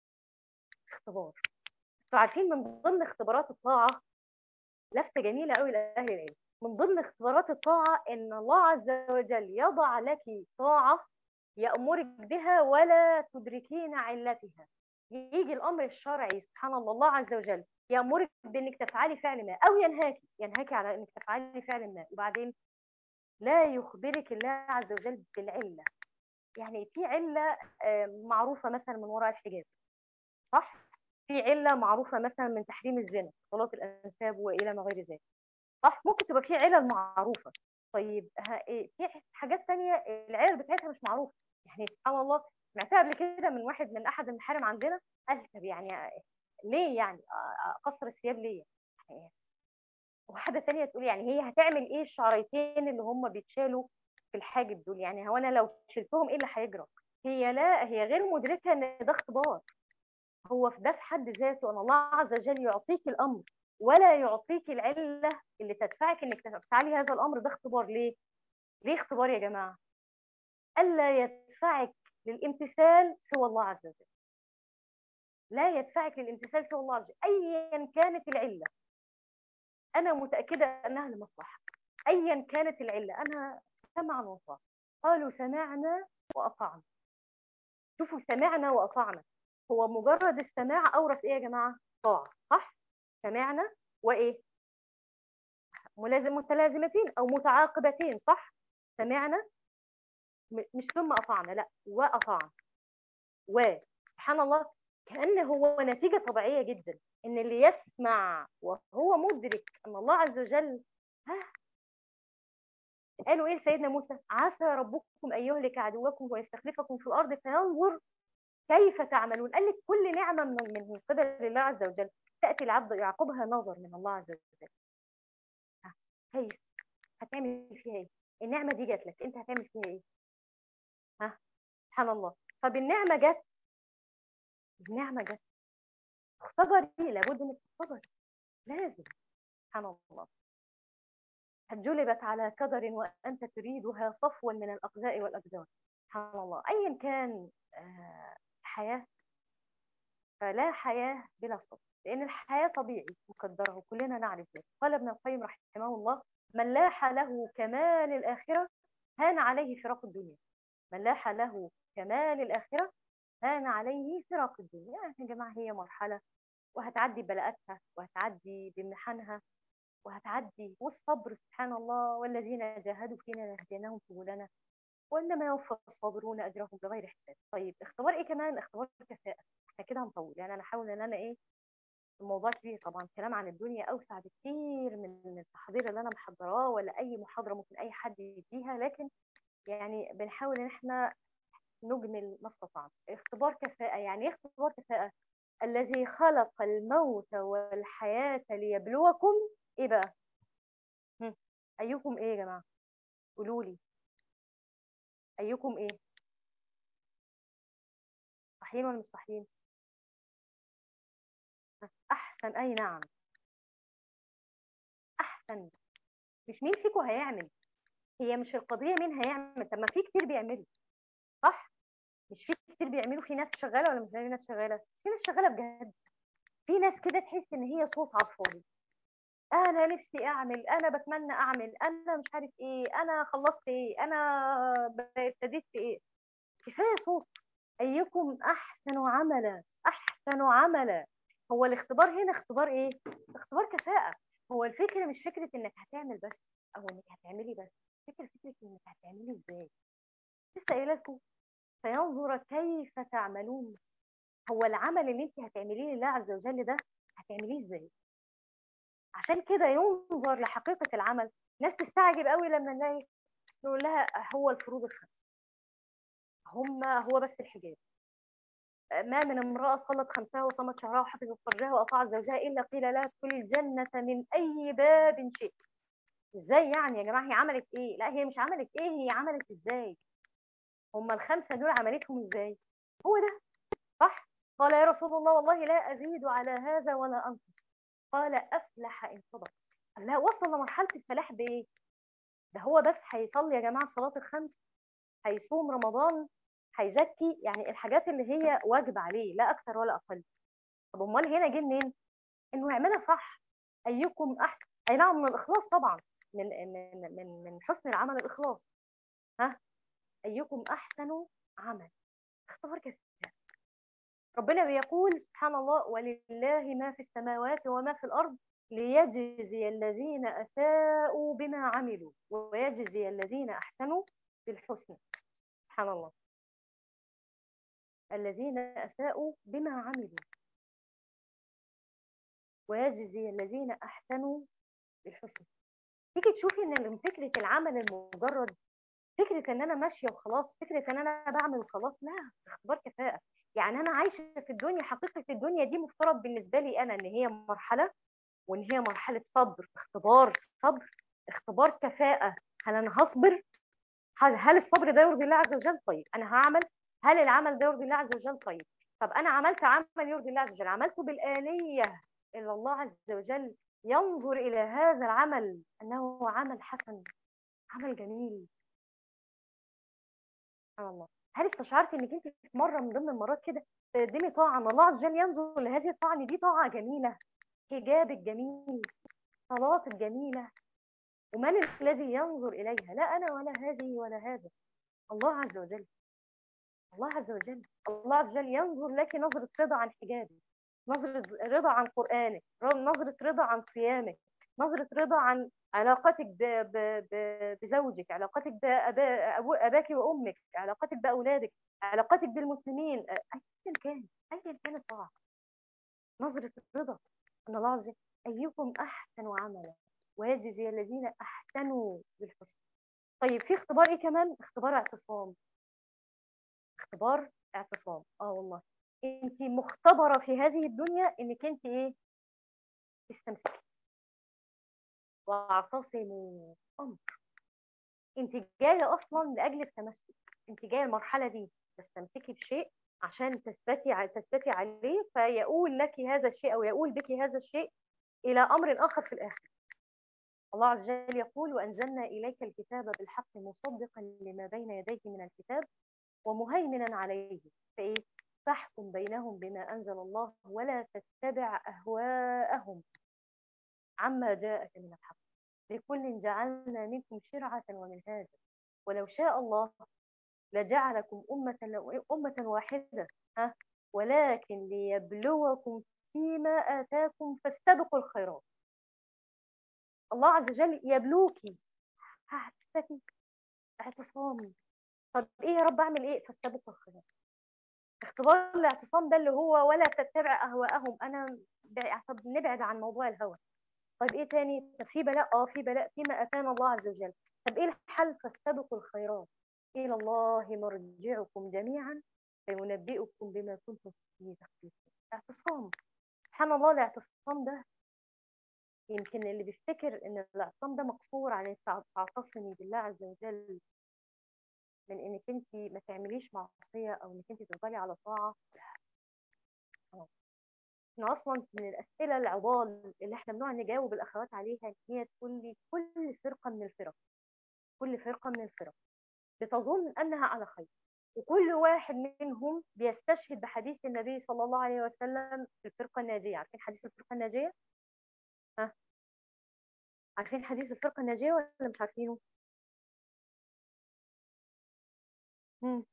اختبار. انتوا عارفين من ضمن اختبارات الطاعه لفته جميله قوي لاهل العلم. من ضمن اختبارات الطاعه ان الله عز وجل يضع لك طاعه يأمرك بها ولا تدركين علتها. يجي الامر الشرعي سبحان الله، الله عز وجل يأمرك بانك تفعلي فعل ما، او ينهاكي على انك تفعلي فعل ما، وبعدين لا يخبرك الله عز وجل بالعله. يعني في عله معروفه مثلا من وراء الحجاب، صح؟ في علة معروفة مثلا من تحريم الزنا، اختلاط الأنساب وإلى ما غير ذلك، صح؟ ممكن تبقى في علل معروفة. طيب إيه؟ في حاجات تانية العلل بتاعتها مش معروفة. يعني سبحان الله، سمعتها قبل كده من واحد من أحد المحارم عندنا، قال طب يعني ليه يعني أقصر الثياب ليه؟ يعني واحدة تانية تقول يعني هي هتعمل إيه الشعريتين اللي هم بيتشالوا في الحاجب دول؟ يعني هو أنا لو شلتهم إيه اللي هيجرى؟ هي غير مدركة إن ده اختبار. هو في ده في حد ذاته ان الله عز وجل يعطيك الامر ولا يعطيك العله اللي تدفعك انك تفعلي هذا الامر. ده اختبار. ليه اختبار يا جماعه؟ الا يدفعك للامتثال سوى الله عز وجل. لا يدفعك للامتثال سوى الله عز وجل ايا كانت العله. انا متاكده انها لمصلحه. ايا كانت العله، انا سمعا وطاعه. قالوا سمعنا واطعنا. شوفوا، سمعنا واطعنا. هو مجرد السماع اورث ايه يا جماعه؟ طاعه، صح؟ سمعنا وايه؟ متلازمتين او متعاقبتين، صح؟ سمعنا مش ثم اطعنا، لا، واطعنا. وسبحان الله، كأن هو نتيجة طبيعية جدا ان اللي يسمع وهو مدرك ان الله عز وجل، ها، قالوا ايه سيدنا موسى؟ عسى ربكم ان يهلك عدوكم ويستخلفكم في الارض فينظر كيف تعملون. قال لك كل نعمة من قبل الله عز وجل تأتي العبد يعقبها نظر من الله عز وجل. هي هتعمل فيها ايه؟ النعمة دي جات لك، انت هتعمل فيها ايه؟ ها؟ سبحان الله. طب النعمة جت اختبري، لابد انك تختبري، لازم. سبحان الله. قد جلبت على قدر وانت تريدها صفوا من الاقذاء والاقدار. سبحان الله. ايا كان حياة، فلا حياة بلا صبر، لان الحياة طبيعي مقدره وكلنا نعرف ذلك. قال ابن القيم رحمه الله: من لاح له كمال الاخرة هان عليه فراق الدنيا. من لاح له كمال الاخرة هان عليه فراق الدنيا. يا جماعة، هي مرحلة وهتعدي بلاءاتها وهتعدي بامتحانها وهتعدي. والصبر سبحان الله، والذين جاهدوا فينا لنهدينهم سبلنا وانما يوفى الصابرون اجرهم بغير حساب. طيب اختبار ايه كمان؟ اختبار كفاءة. احنا كده هنطول، يعني انا احاول ان انا ايه، الموضوع كبير طبعا، الكلام عن الدنيا اوسع بكتير من التحضير اللي انا محضراه ولا اي محاضرة ممكن اي حد يديها، لكن يعني بنحاول ان احنا نجمل ما استطعنا. اختبار كفاءة يعني ايه؟ اختبار كفاءة: الذي خلق الموت والحياة ليبلوكم ايه بقى؟ هم. ايكم ايه يا جماعة؟ قولوا لي، ايكم ايه؟ صحيين ولا مش صحيين؟ احسن، اي نعم، احسن. مش مين فيكم هيعمل، هي مش القضية مين هيعمل، طب ما في كتير بيعملوا، صح؟ مش في كتير بيعملوا، في ناس شغاله ولا مش في ناس شغاله؟ في ناس شغاله بجد. في ناس كده تحس ان هي صوت على الفاضي. انا نفسي اعمل، انا بتمنى اعمل، انا مش عارف ايه، انا خلصت ايه، انا ابتديت في ايه. كفايه صوت. ايكم احسن عملا، احسن عملا. هو الاختبار هنا اختبار ايه؟ اختبار كفاءه. هو الفكره مش فكره انك هتعمل بس او انك هتعملي بس، فكره انك هتعملي ازاي. لسه قايله لكم فينظر كيف تعملون. هو العمل اللي انت هتعمليه لله عز وجل ده هتعمليه ازاي؟ عشان كده ينظر لحقيقه العمل. ناس تستعجب قوي لما نلاقي نقول لها هو الفروض الخمس، هو بس الحجاب. ما من امرأة صلت خمسها وصامت شهرها وحفظت فرجها وأطاعت زوجها إلا قيل لها ادخلي الجنة من أي باب شئت. إزاي يعني يا جماعة؟ هي عملت إيه؟ لا هي مش عملت إيه، هي عملت إزاي؟ هما الخمسة دول عملتهم إزاي؟ هو ده صح؟ قال يا رسول الله والله لا أزيد على هذا ولا أنقص. قال أفلح إن صدق. قال لها وصل لمرحلة الفلاح بإيه؟ ده هو بس هيصلي يا جماعة الصلاة الخمس، هيصوم رمضان، هيزكي، يعني الحاجات اللي هي واجب عليه لا أكثر ولا أقل. طب أمال هنا جه منين؟ انه يعملها صح. ايكم احسن، اي نعم من الاخلاص طبعا، من حسن العمل الاخلاص. ها، ايكم احسن عمل. اختبار كده. ربنا بيقول سبحان الله ولله ما في السماوات وما في الارض ليجزي الذين اساءوا بما عملوا ويجزي الذين احسنوا بالحسنى. سبحان الله. الذين اساءوا بما عملوا ويجزي الذين احسنوا بالحسنى. تيجي تشوفي ان من فكره العمل المجرد، فكره ان انا ماشيه وخلاص، فكره ان انا بعمل وخلاص، لا، اختبار كفاءه. يعني انا عايشه في الدنيا، حقيقه الدنيا دي مفترض بالنسبه لي انا ان هي مرحله، وان هي مرحله صبر، اختبار صبر، اختبار كفاءه. هل انا هصبر؟ هل الصبر ده يرضي الله عز وجل؟ طيب انا هعمل. هل العمل ده يرضي الله عز وجل؟ طيب. طب انا عملت عمل يرضي الله عز وجل، عملته بالآلية اللي الله عز وجل ينظر الى هذا العمل انه عمل حسن، عمل جميل. سبحان الله. هل استشعرت انك انت في مره من ضمن المرات كده تقدمي طاعه ان الله عز وجل ينظر لهذه الطاعه ان دي طاعه جميله؟ حجابك جميل، صلاتك جميله، ومن الذي ينظر اليها؟ لا انا ولا هذه ولا هذا، الله عز وجل. الله عز وجل. الله عز وجل ينظر لك نظره رضا عن حجابك، نظره رضا عن قرانك، نظره رضا عن صيامك، نظره رضا عن علاقتك بزوجك، علاقتك باباك وامك، علاقتك باولادك، علاقتك بالمسلمين، ايا كان، ايا كان الطاعه. نظره الرضا ان الله عز وجل ايكم احسن عملا ويجزي الذين احسنوا بالحسنى. طيب في اختبار ايه كمان؟ اختبار اعتصام. اختبار اعتصام، والله انت مختبره في هذه الدنيا انك انت ايه؟ تستمسكي. واعتصموا امر. انت جايه اصلا لاجل التمسك، انت جايه المرحله دي تستمسكي بشيء عشان تثبتي عليه، فيقول لك هذا الشيء او يقول بك هذا الشيء الى امر اخر في الاخر. الله عز وجل يقول وانزلنا اليك الكتاب بالحق مصدقا لما بين يديه من الكتاب ومهيمنا عليه. فايه؟ فاحكم بينهم بما انزل الله ولا تتبع اهواءهم عما جاءك من الحق لكل جعلنا منكم شرعة ومنهاجا ولو شاء الله لجعلكم أمة واحدة. ها، ولكن ليبلوكم فيما آتاكم فاستبقوا الخيرات. الله عز وجل يبلوكي، هتستفي اعتصامي. طب ايه يا رب اعمل ايه؟ فاستبقوا الخيرات. اختبار الاعتصام ده اللي هو ولا تتبع اهواءهم. انا طب نبعد عن موضوع الهوى. طيب ايه تاني؟ طب في بلاء، في بلاء فيما اتانا الله عز وجل. طب ايه الحل؟ فاستبقوا الخيرات الى الله مرجعكم جميعا فينبئكم بما كنتم فيه تختلفون. اعتصام. سبحان الله. الاعتصام ده يمكن اللي بيفتكر ان الاعتصام ده مقصور على انك تعتصمي بالله عز وجل من انك انت ما تعمليش معصيه او انك انت تفضلي على طاعه. احنا اصلا من الاسئله العضال اللي احنا بنقعد نجاوب الاخوات عليها ان هي تقول لي كل فرقه من الفرق بتظن انها على خير، وكل واحد منهم بيستشهد بحديث النبي صلى الله عليه وسلم في الفرقة الناجية. عارفين حديث الفرقة الناجية؟ ها، عارفين حديث الفرقة الناجية ولا مش عارفينه؟ مم.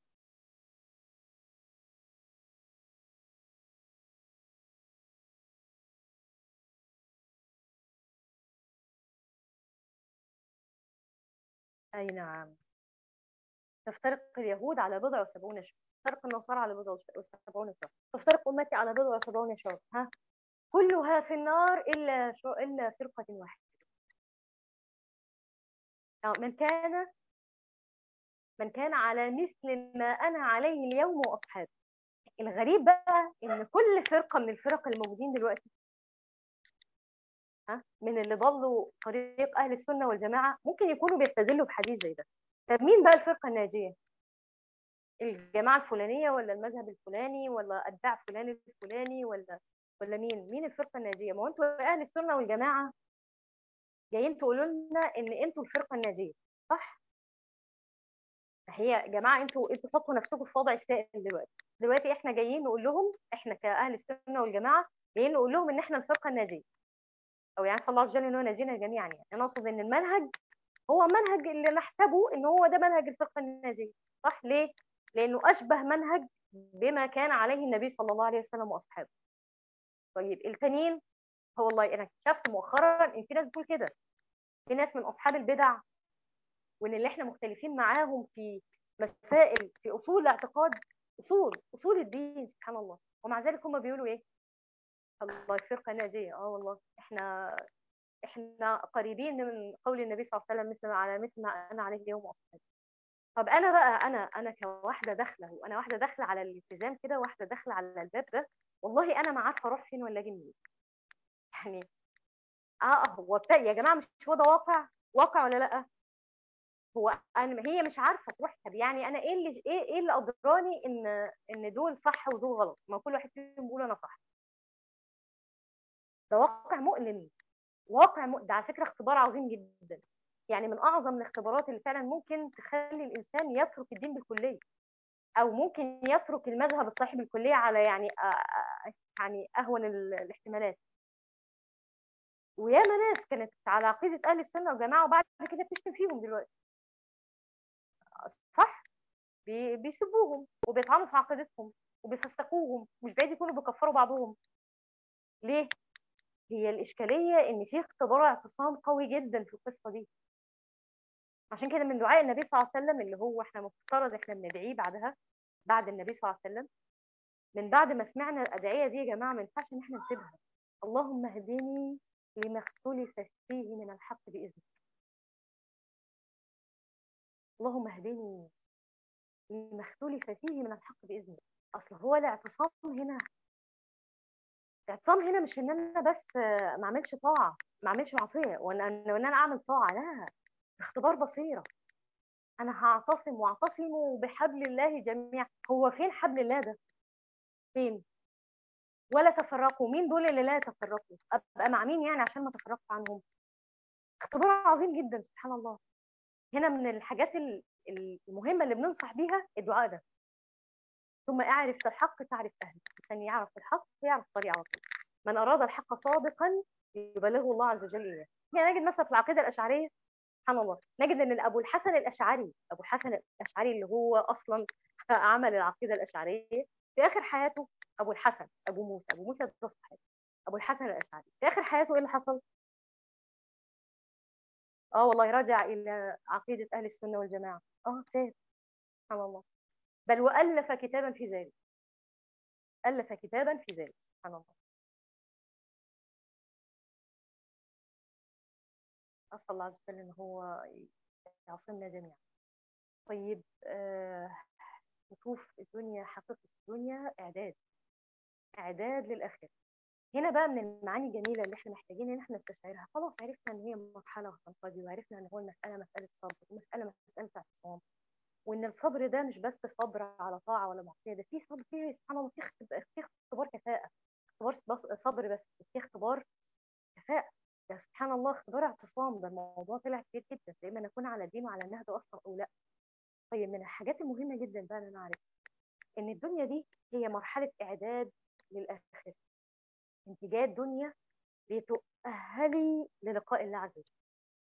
أي نعم. تفترق اليهود على بضع وسبعون شعب، تفترق النصارى على بضع وسبعون شعب، تفترق أمتي على بضع وسبعون شعب. ها، كلها في النار إلا فرقة واحدة. من كان على مثل ما أنا عليه اليوم وأصحابي. الغريب بقى إن كل فرقة من الفرق الموجودين دلوقتي، ها، من اللي ضلوا طريق أهل السنة والجماعة، ممكن يكونوا بيستدلوا بحديث زي ده. طب مين بقى الفرقة الناجية؟ الجماعة الفلانية ولا المذهب الفلاني ولا أتباع فلان الفلاني ولا مين الفرقة الناجية؟ ما هو انتوا أهل السنة والجماعة جايين تقولوا لنا إن انتوا الفرقة الناجية، صح؟ هي يا جماعة، انتوا حطوا نفسكم في وضع السائل دلوقتي. دلوقتي احنا جايين نقول لهم، احنا كأهل السنة والجماعة جايين نقول لهم ان احنا الفرقة الناجية، او يعني صلى الله عز وجل ان هو ناجينا جميعا. يعني انا اقصد ان المنهج هو منهج اللي نحسبه ان هو ده منهج الفقه الناجي، صح؟ ليه؟ لانه اشبه منهج بما كان عليه النبي صلى الله عليه وسلم واصحابه. طيب التانيين، هو والله انا اكتشفت مؤخرا ان في ناس بتقول كده، في ناس من اصحاب البدع، وان اللي احنا مختلفين معاهم في مسائل، في اصول الاعتقاد، اصول الدين، سبحان الله، ومع ذلك هم بيقولوا ايه؟ الله، الفرقه الناجيه. اه والله احنا قريبين من قول النبي صلى الله عليه وسلم، مثل ما انا عليه اليوم واصحابي. طب انا بقى، انا كواحده داخله، وانا واحده داخله على الالتزام كده، واحده داخله على الباب ده، والله انا ما عارفه اروح فين ولا اجي منين. يعني هو يا جماعه، مش هو ده واقع ولا لا؟ هو هي مش عارفه تروح. طب يعني انا ايه اللي ادراني ان دول صح ودول غلط؟ ما كل واحد فيهم بيقول انا صح. ده واقع مؤلم، ده على فكره اختبار عظيم جدا. يعني من اعظم الاختبارات اللي فعلا ممكن تخلي الانسان يترك الدين بالكليه، او ممكن يترك المذهب الصحيح بالكليه، على يعني يعني اهون الاحتمالات. وياما ناس كانت على عقيده اهل السنه والجماعه وبعد كده بتشتم فيهم دلوقتي، صح؟ بيسبوهم وبيطعنوا في عقيدتهم وبيفسقوهم، مش بعيد يكونوا بيكفروا بعضهم. ليه؟ هي الاشكاليه ان في اختبار اعتصام قوي جدا في القصه دي. عشان كده من دعاء النبي صلى الله عليه وسلم، اللي هو احنا مفترض احنا بندعيه بعدها، بعد النبي صلى الله عليه وسلم، من بعد ما سمعنا الادعيه دي يا جماعه، ما ينفعش ان احنا نسيبها. اللهم اهدني لما اختلف فيه من الحق باذنك. اللهم اهدني لما اختلف فيه من الحق باذنك. اصل هو الاعتصام هنا مش ان انا بس ما اعملش طاعه، ما اعملش معصيه، وان انا اعمل طاعه، لا. اختبار بصيره. انا هعتصم واعتصموا بحبل الله جميعا. هو فين حبل الله ده؟ فين؟ ولا تفرقوا. مين دول اللي لا يتفرقوا؟ ابقى مع مين يعني عشان ما اتفرقش عنهم؟ اختبار عظيم جدا، سبحان الله. هنا من الحاجات المهمه اللي بننصح بيها الدعاء ده. ثم اعرف الحق تعرف اهله. عشان يعرف الحق يعرف طريق على طول. من اراد الحق صادقا يبلغه الله عز وجل اياه. يعني نجد مثلا في العقيده الاشعريه، سبحان الله، نجد ان ابو الحسن الاشعري اللي هو اصلا عمل العقيده الاشعريه، في اخر حياته، ابو موسى ده الصحابي، ابو الحسن الاشعري، في اخر حياته ايه اللي حصل؟ اه والله، رجع الى عقيده اهل السنه والجماعه. تاب، سبحان الله. بل والف كتابا في ذلك، الف كتابا في ذلك، سبحان الله. اسال الله عز وجل ان هو يعصمنا جميعا. طيب، نشوف الدنيا، حقيقه الدنيا اعداد للاخره. هنا بقى من المعاني الجميله اللي احنا محتاجين ان احنا نستشعرها. خلاص عرفنا ان هي مرحله وهتنقضي، وعرفنا ان هو المساله مساله صبر، مساله اعتصام، وان الصبر ده مش بس صبر على طاعه ولا معصيه، ده في صبر، فيه سبحان الله، في اختبار كفاءه، اختبار صبر، بس في اختبار كفاءه. ده سبحان الله اختبار اعتصام. ده الموضوع طلع كتير جدا، زي ما نكون على دين وعلى النهج اصلا او لا. طيب من الحاجات المهمة جدا بقى ان انا اعرف ان الدنيا دي هي مرحلة اعداد للاخرة. انت جاية الدنيا لتؤهلي للقاء الله عز وجل،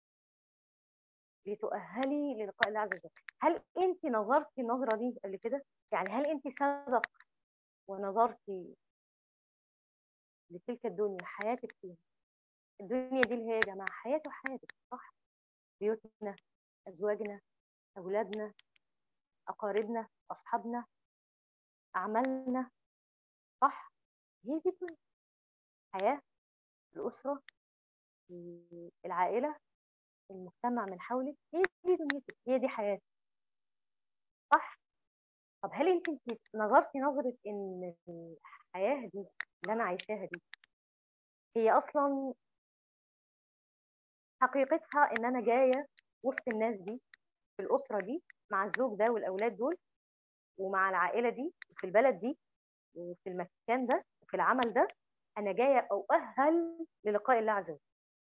لتؤهلي للقاء الله عز وجل. هل انت نظرتي النظرة دي قبل كده؟ يعني هل انت سبق ونظرتي لتلك الدنيا حياتك فيها؟ الدنيا دي اللي هي يا جماعة حياتي وحياتك، صح؟ بيوتنا، ازواجنا، اولادنا، اقاربنا، اصحابنا، اعمالنا، صح؟ هي دي الدنيا. حياة، الاسرة، العائلة، المجتمع من حولك، هي دي دنيتك، هي دي حياتك، صح؟ طب هل انت نظرتي نظرة ان الحياة دي اللي انا عايشاها دي هي اصلا حقيقتها ان انا جاية وسط الناس دي، في الاسرة دي، مع الزوج ده والاولاد دول، ومع العائلة دي، وفي البلد دي، وفي المكان ده، وفي العمل ده، انا جاية اؤهل للقاء الله عز وجل.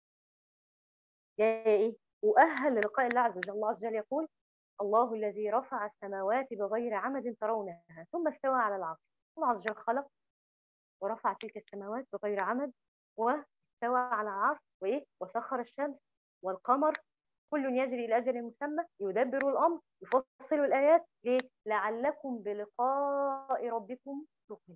جاية ايه؟ اؤهل للقاء الله عز وجل. الله عز وجل يقول: الله الذي رفع السماوات بغير عمد ترونها ثم استوى على العرش. الله عز وجل خلق ورفع تلك السماوات بغير عمد، واستوى على العرش، وايه؟ وسخر الشمس والقمر كل يجري الى اجل مسمى يدبر الامر يفصل الايات. ليه؟ لعلكم بلقاء ربكم توقنون.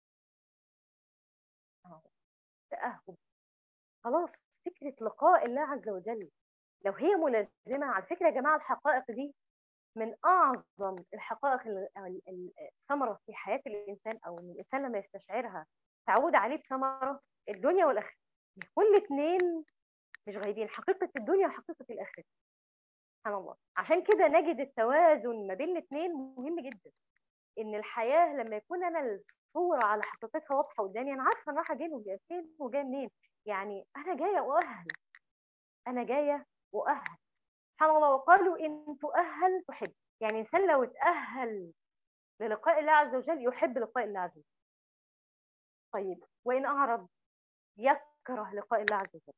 تأهب. خلاص. فكرة لقاء الله عز وجل لو هي ملازمة، على فكرة يا جماعة الحقائق دي من أعظم الحقائق الثمرة في حياة الإنسان، أو إن الإنسان لما يستشعرها تعود عليه بثمرة الدنيا والآخرة. كل اتنين مش غايبين، حقيقة الدنيا وحقيقة الآخرة. سبحان الله. عشان كده نجد التوازن ما بين الاتنين مهم جدا. إن الحياة لما يكون أنا الصورة على حقيقتها واضحة قدامي، أنا عارفة أنا رايحة فين وجاية منين. يعني أنا جاية أؤهل، أنا جاية أؤهل. سبحان الله. وقالوا إن تؤهل تحب. يعني الإنسان لو اتأهل للقاء الله عز وجل يحب لقاء الله عز وجل. طيب وإن أعرض يكره لقاء الله عز وجل.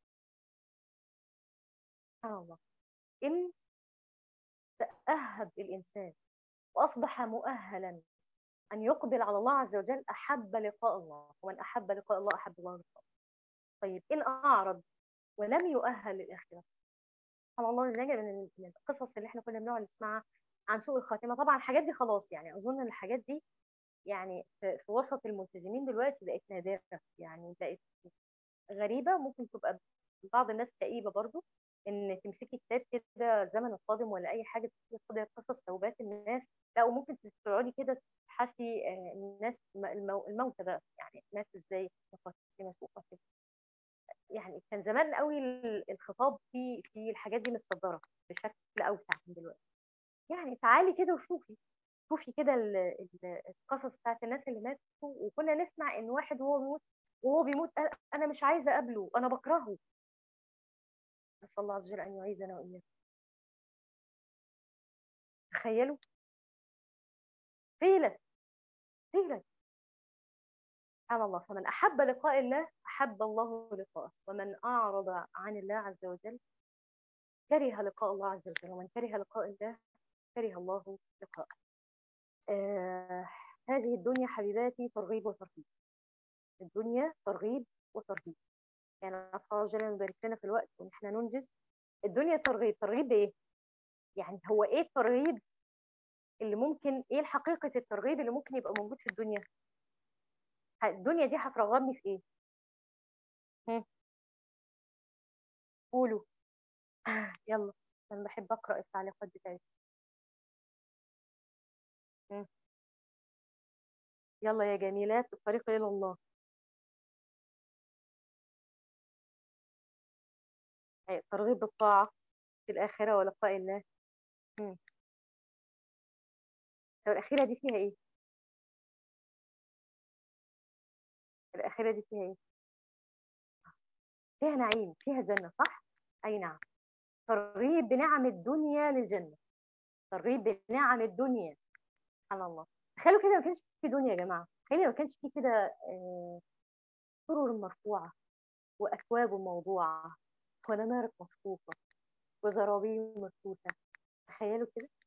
سبحان الله. إن تأهب الإنسان وأصبح مؤهلا أن يقبل على الله عز وجل أحب لقاء الله، ومن أحب لقاء الله أحب الله لقاء. طيب إن أعرض ولم يؤهل للآخرة. سبحان الله. نجد من القصص اللي احنا كنا بنقعد نسمعها عن سوء الخاتمة. طبعا الحاجات دي خلاص، يعني أظن إن الحاجات دي يعني في وسط الملتزمين دلوقتي بقت نادرة، يعني بقت غريبة. ممكن تبقى بعض الناس كئيبة برضو ان تمسكي كتاب كده زمن القادم ولا اي حاجة تقضي قصص توبات الناس. لا، وممكن تقعدي كده تبحثي الناس الموتى بقى يعني ماتوا ازاي، خاتمة سوء خاتمة. يعني كان زمان قوي الخطاب في الحاجات دي متصدرة بشكل اوسع من دلوقتي. يعني تعالي كده وشوفي، شوفي كده القصص بتاعت الناس اللي ماتوا، وكنا نسمع ان واحد وهو بيموت قال انا مش عايزه اقابله، انا بكرهه. نسال الله عز وجل ان يعيذنا واياكم. تخيلوا. فيلة، فيلة. سبحان الله. فمن احب لقاء الله احب الله لقاءه، ومن اعرض عن الله عز وجل كره لقاء الله عز وجل، ومن كره لقاء الله كره الله لقاءه. آه هذه الدنيا حبيباتي ترغيب وترهيب. الدنيا ترغيب وترهيب. يعني نسال الله عز وجل ان يبارك لنا في الوقت وان احنا ننجز. الدنيا ترغيب. ترغيب بايه؟ يعني هو ايه الترغيب اللي ممكن، ايه حقيقة الترغيب اللي ممكن يبقى موجود في الدنيا؟ الدنيا دي هترغبني في ايه؟ هم، قولوا. يلا. انا بحب اقرا التعليقات بتاعتي. هم، يلا يا جميلات الطريق الى الله. ترغيب بالطاعة في الآخرة ولقاء الله. هم. طب الأخيرة دي فيها ايه؟ الأخيرة دي فيها ايه؟ فيها نعيم، فيها جنة، صح؟ أي نعم. ترغيب بنعم الدنيا للجنة. ترغيب بنعم الدنيا. سبحان الله. تخيلوا كده ما كانش في دنيا يا جماعة. تخيلوا ما كانش في كده سرر مرفوعة، وأكواب موضوعة، ونمارق مصفوفة، وزرابي مبثوثة. تخيلوا كده.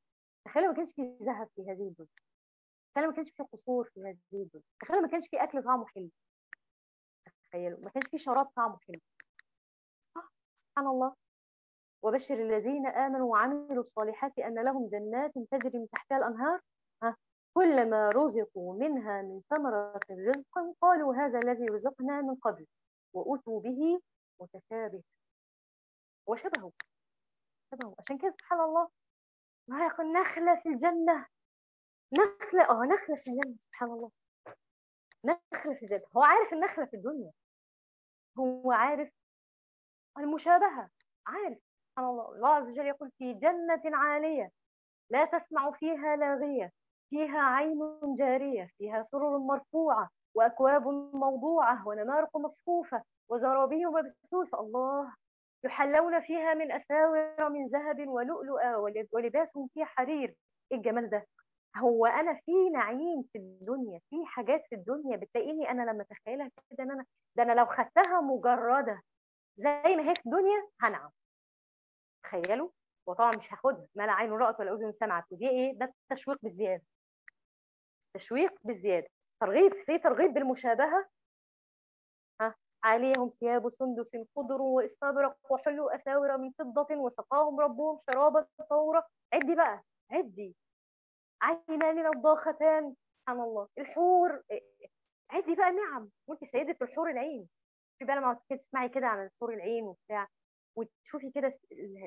تخيلوا ما كانش في ذهب في هذه الدنيا، تخيلوا ما كانش في قصور في هذه الدنيا، تخيلوا ما كانش في اكل طعمه حلو، تخيلوا ما كانش في شراب طعمه حلو. سبحان الله. وبشر الذين آمنوا وعملوا الصالحات أن لهم جنات تجري من تحتها الأنهار، ها، كلما رزقوا منها من ثمرة رزقا قالوا هذا الذي رزقنا من قبل وأتوا به متشابه وشبهه. عشان كده سبحان الله، ما يقول نخلة في الجنة، نخلة في الجنة، سبحان الله، نخلة في الجنة. هو عارف النخلة في الدنيا، هو عارف المشابهة، عارف. سبحان الله، الله عز وجل يقول في جنة عالية لا تسمع فيها لاغية فيها عين جارية فيها سرر مرفوعة وأكواب موضوعة ونمارق مصفوفة وزرابي مبثوثة. الله، يحلون فيها من أساور من ذهب ولؤلؤا ولباسهم فيها حرير. إيه الجمال ده؟ هو أنا في نعيم في الدنيا، في حاجات في الدنيا بتلاقيني أنا لما أتخيلها كده إن أنا، ده أنا لو خدتها مجردة زي ما هي في الدنيا هنعم. تخيلوا. وطبعا مش هاخدها ما لا عين رأت ولا أذن سمعت، ودي ايه؟ ده تشويق بالزيادة، تشويق بالزيادة، ترغيب، في ترغيب بالمشابهة. ها، عاليهم ثياب سندس خضر واستبرق وحلوا أساور من فضة وسقاهم ربهم شرابا طهورا. عدي بقى، عدي، عينان نضاختان، سبحان الله، الحور، عدي بقى نعم، وانت سيدة الحور العين. في بقى لما تسمعي كده عن الحور العين وبتاع، وتشوفي كده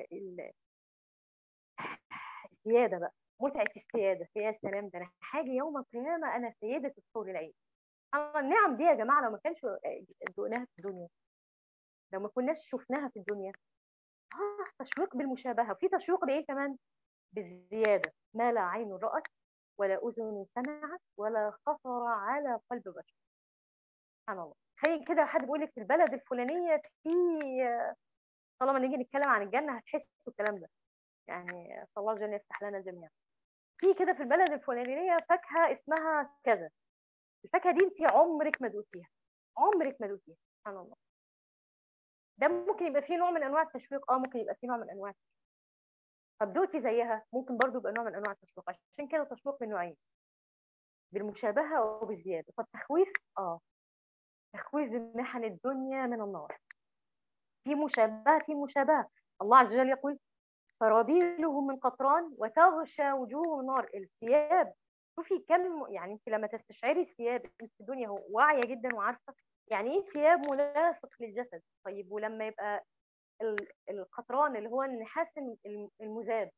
السياده بقى، متعه السياده، يا سلام، ده انا حاجه يوم القيامه انا سيده الحور العين. النعم دي يا جماعه لو ما كانش دقناها في الدنيا، لو ما كناش شفناها في الدنيا، تشويق بالمشابهه، وفي تشويق بايه كمان؟ بالزياده، ما لا عين رأت ولا اذن سمعت ولا خطر على قلب بشر. سبحان الله. تخيل كده حد بيقول لك في البلد الفلانيه في، طالما نيجي نتكلم عن الجنه هتحسوا الكلام ده، يعني صلى الله الجنه يفتح لنا جميعا. في كده في البلد الفلانيه فاكهه اسمها كذا، الفاكهه دي انت عمرك ما دوقتيها، عمرك ما دوقتيها. سبحان الله. ده ممكن يبقى فيه نوع من انواع التشويق، ممكن يبقى فيه نوع من انواع. طب دوقتي زيها، ممكن برضو يبقى نوع من انواع التشويق. عشان كده التشويق من نوعين، بالمشابهه وبالزياده. طب تخويف، تخويف بمحن الدنيا من النار، في مشابهه، في مشابهه. الله عز وجل يقول سرابيلهم من قطران وتغشى وجوههم النار. الثياب، شوفي كم، يعني انت لما تستشعري الثياب، انت في الدنيا هو واعيه جدا وعارفه يعني ايه ثياب ملاصق للجسد. طيب ولما يبقى القطران اللي هو النحاس المذاب،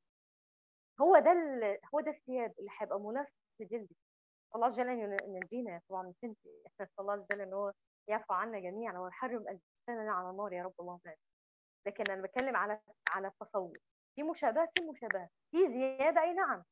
هو ده الثياب اللي هيبقى ملاصق لجلدك. الله عز وجل ينجينا طبعا من سنتي، احنا الله عز وجل ان هو يعفو عنا جميعا ويحرم اجسادنا على النار يا رب اللهم امين. لكن انا بتكلم على التصور، في مشابهه، في مشابهه، في زياده، اي نعم.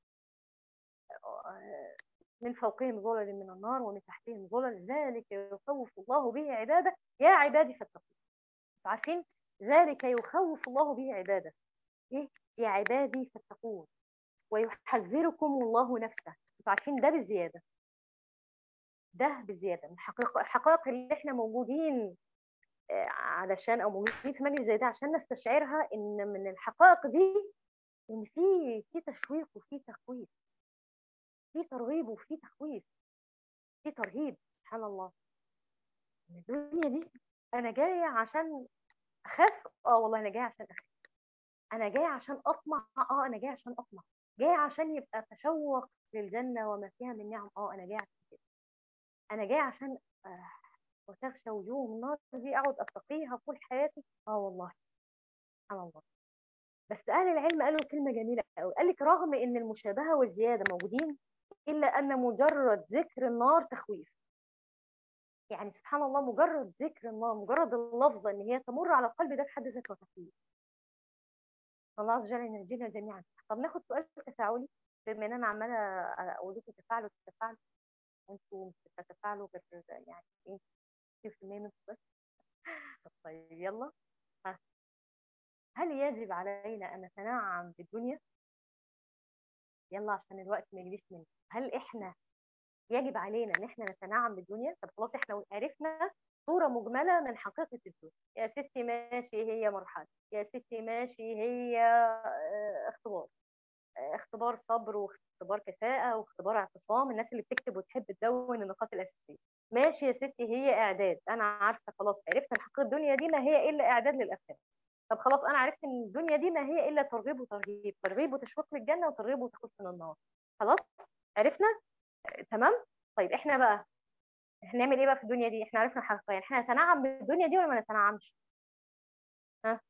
من فوقهم ظلل من النار ومن تحتهم ظلل ذلك يخوف الله به عباده يا عبادي فاتقون. عارفين ذلك يخوف الله به عباده ايه؟ يا عبادي فاتقون ويحذركم الله نفسه. عارفين ده بالزياده، ده بالزياده من الحقائق اللي احنا موجودين علشان، او موجودين في مجلس زي ده عشان نستشعرها، ان من الحقائق دي ان في تشويق وفي تخويف، في ترغيب وفي تخويف، في ترهيب. سبحان الله. الدنيا دي انا جايه عشان اخاف، والله انا جايه عشان اخاف، انا جايه عشان اطمع، انا جايه عشان اطمع، جايه عشان يبقى تشوق للجنه وما فيها من نعم، انا جايه عشان كده، انا جايه عشان آه وتغشى وجوه النار دي اقعد اتقيها طول حياتي. والله سبحان الله. بس اهل العلم قالوا كلمه جميله قوي، قال لك رغم ان المشابهه والزياده موجودين الا ان مجرد ذكر النار تخويف. يعني سبحان الله، مجرد ذكر النار، مجرد اللفظه ان هي تمر على القلب، ده في حد ذاته تخويف. الله عز وجل ينجينا جميعا. طب ناخد سؤال تفاعلي، بما ان انا عماله اقول لكم تفاعلوا تفاعلوا، وانتوا مش بتتفاعلوا غير يعني ايه 10% منكم بس. طيب يلا، ها. هل يجب علينا ان نتنعم بالدنيا؟ يلا عشان الوقت ما يجريش مني. هل احنا يجب علينا ان احنا نتنعم بالدنيا؟ طب خلاص احنا عرفنا صورة مجملة من حقيقة الدنيا. يا ستي ماشي هي مرحلة، يا ستي ماشي هي اختبار، اختبار صبر واختبار كفاءة واختبار اعتصام، الناس اللي بتكتب وتحب تدون النقاط الأساسية. ماشي يا ستي، هي إعداد، أنا عارفة خلاص، عرفت إن حقيقة الدنيا دي ما هي إلا إعداد للآخرة. طب خلاص أنا عرفت إن الدنيا دي ما هي إلا ترغيب وترهيب، ترغيب وتشويق للجنة وترغيب وتخوف من النار. خلاص عرفنا. تمام. طيب إحنا بقى هنعمل إيه بقى في الدنيا دي؟ إحنا عرفنا الحقيقة، يعني إحنا هنتنعم بالدنيا دي ولا ما نتنعمش؟ ها؟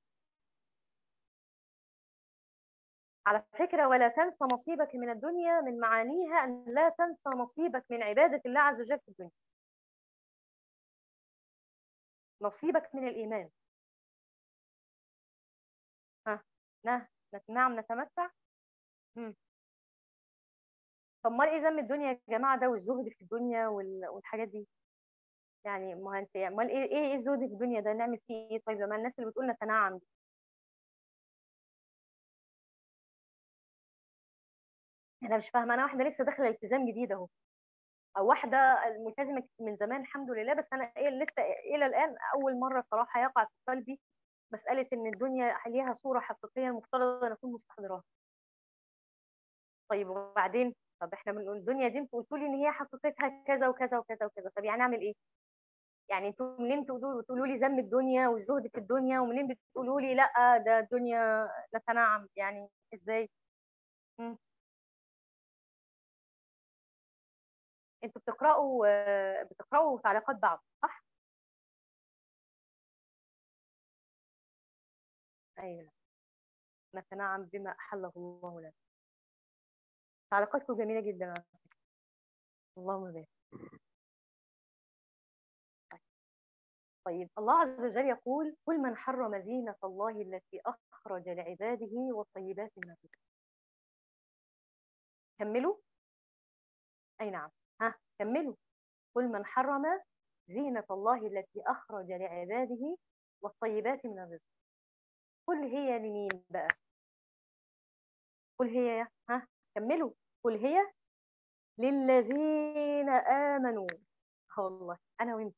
على فكرة، ولا تنسى نصيبك من الدنيا من معانيها أن لا تنسى نصيبك من عبادة الله عز وجل في الدنيا، نصيبك من الإيمان. ها؟ نعم نتمتع. مم. طب امال ايه ذنب الدنيا يا جماعة ده، والزهد في الدنيا والحاجات دي؟ يعني ما انت امال ايه الزهد في الدنيا ده نعمل فيه ايه؟ طيب لما الناس اللي بتقول نتنعم دي. انا مش فاهمه، انا واحده لسه داخله التزام جديد اهو، او واحده ملتزمه من زمان الحمد لله، بس انا ايه لسه الى الان اول مره صراحه يقع في قلبي مساله ان الدنيا ليها صوره حقيقيه المفترض ان اكون مستحضراها. طيب وبعدين؟ طب احنا بنقول الدنيا دي انتوا قلتوا لي ان هي حقيقتها كذا وكذا وكذا وكذا، طب يعني اعمل ايه؟ يعني انتوا منين تقولوا لي ذم الدنيا والزهد في الدنيا، ومنين بتقولوا لي لا ده الدنيا نتنعم؟ يعني ازاي؟ مم. انتوا بتقرأوا تعليقات بعض صح؟ ايوه. نتنعم بما احله الله لنا. تعليقاتكم جميله جدا. اللهم بارك. طيب الله عز وجل يقول: قل من حرم زينة الله التي أخرج لعباده والطيبات من الرزق. كملوا. أي نعم. ها كملوا. قل من حرم زينة الله التي أخرج لعباده والطيبات من الرزق. قل هي لمين بقى؟ قل هي، ها كملوا. قل هي للذين آمنوا. والله أنا وأنت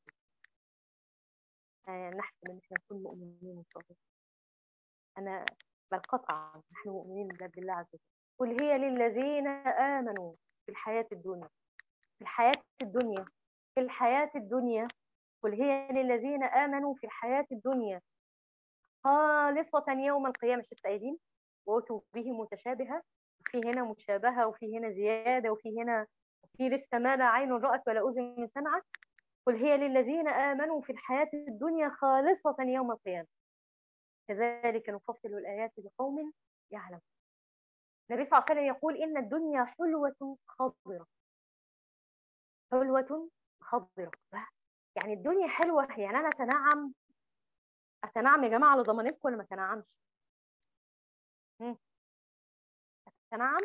نحسب إن احنا نكون مؤمنين إن شاء الله. أنا بل قطعا نحن مؤمنين بالله عز وجل. قل هي للذين آمنوا في الحياة الدنيا، في الحياة الدنيا، في الحياة الدنيا. قل هي للذين آمنوا في الحياة الدنيا خالصة يوم القيامة. شفت قايلين وأتوا به متشابهة، وفي هنا مشابهة وفي هنا زيادة وفي هنا وفي لسه ما لا عين رأت ولا أذن سمعت. قل هي للذين آمنوا في الحياة الدنيا خالصة يوم القيامة كذلك نفصل الآيات لقوم يعلم. النبي صلى الله عليه وسلم يقول: إن الدنيا حلوة خضرة. حلوة خضرة، يعني الدنيا حلوة، يعني أنا أتنعم يا جماعة على ضمانتكم ولا ما أتنعمش؟ أتنعم.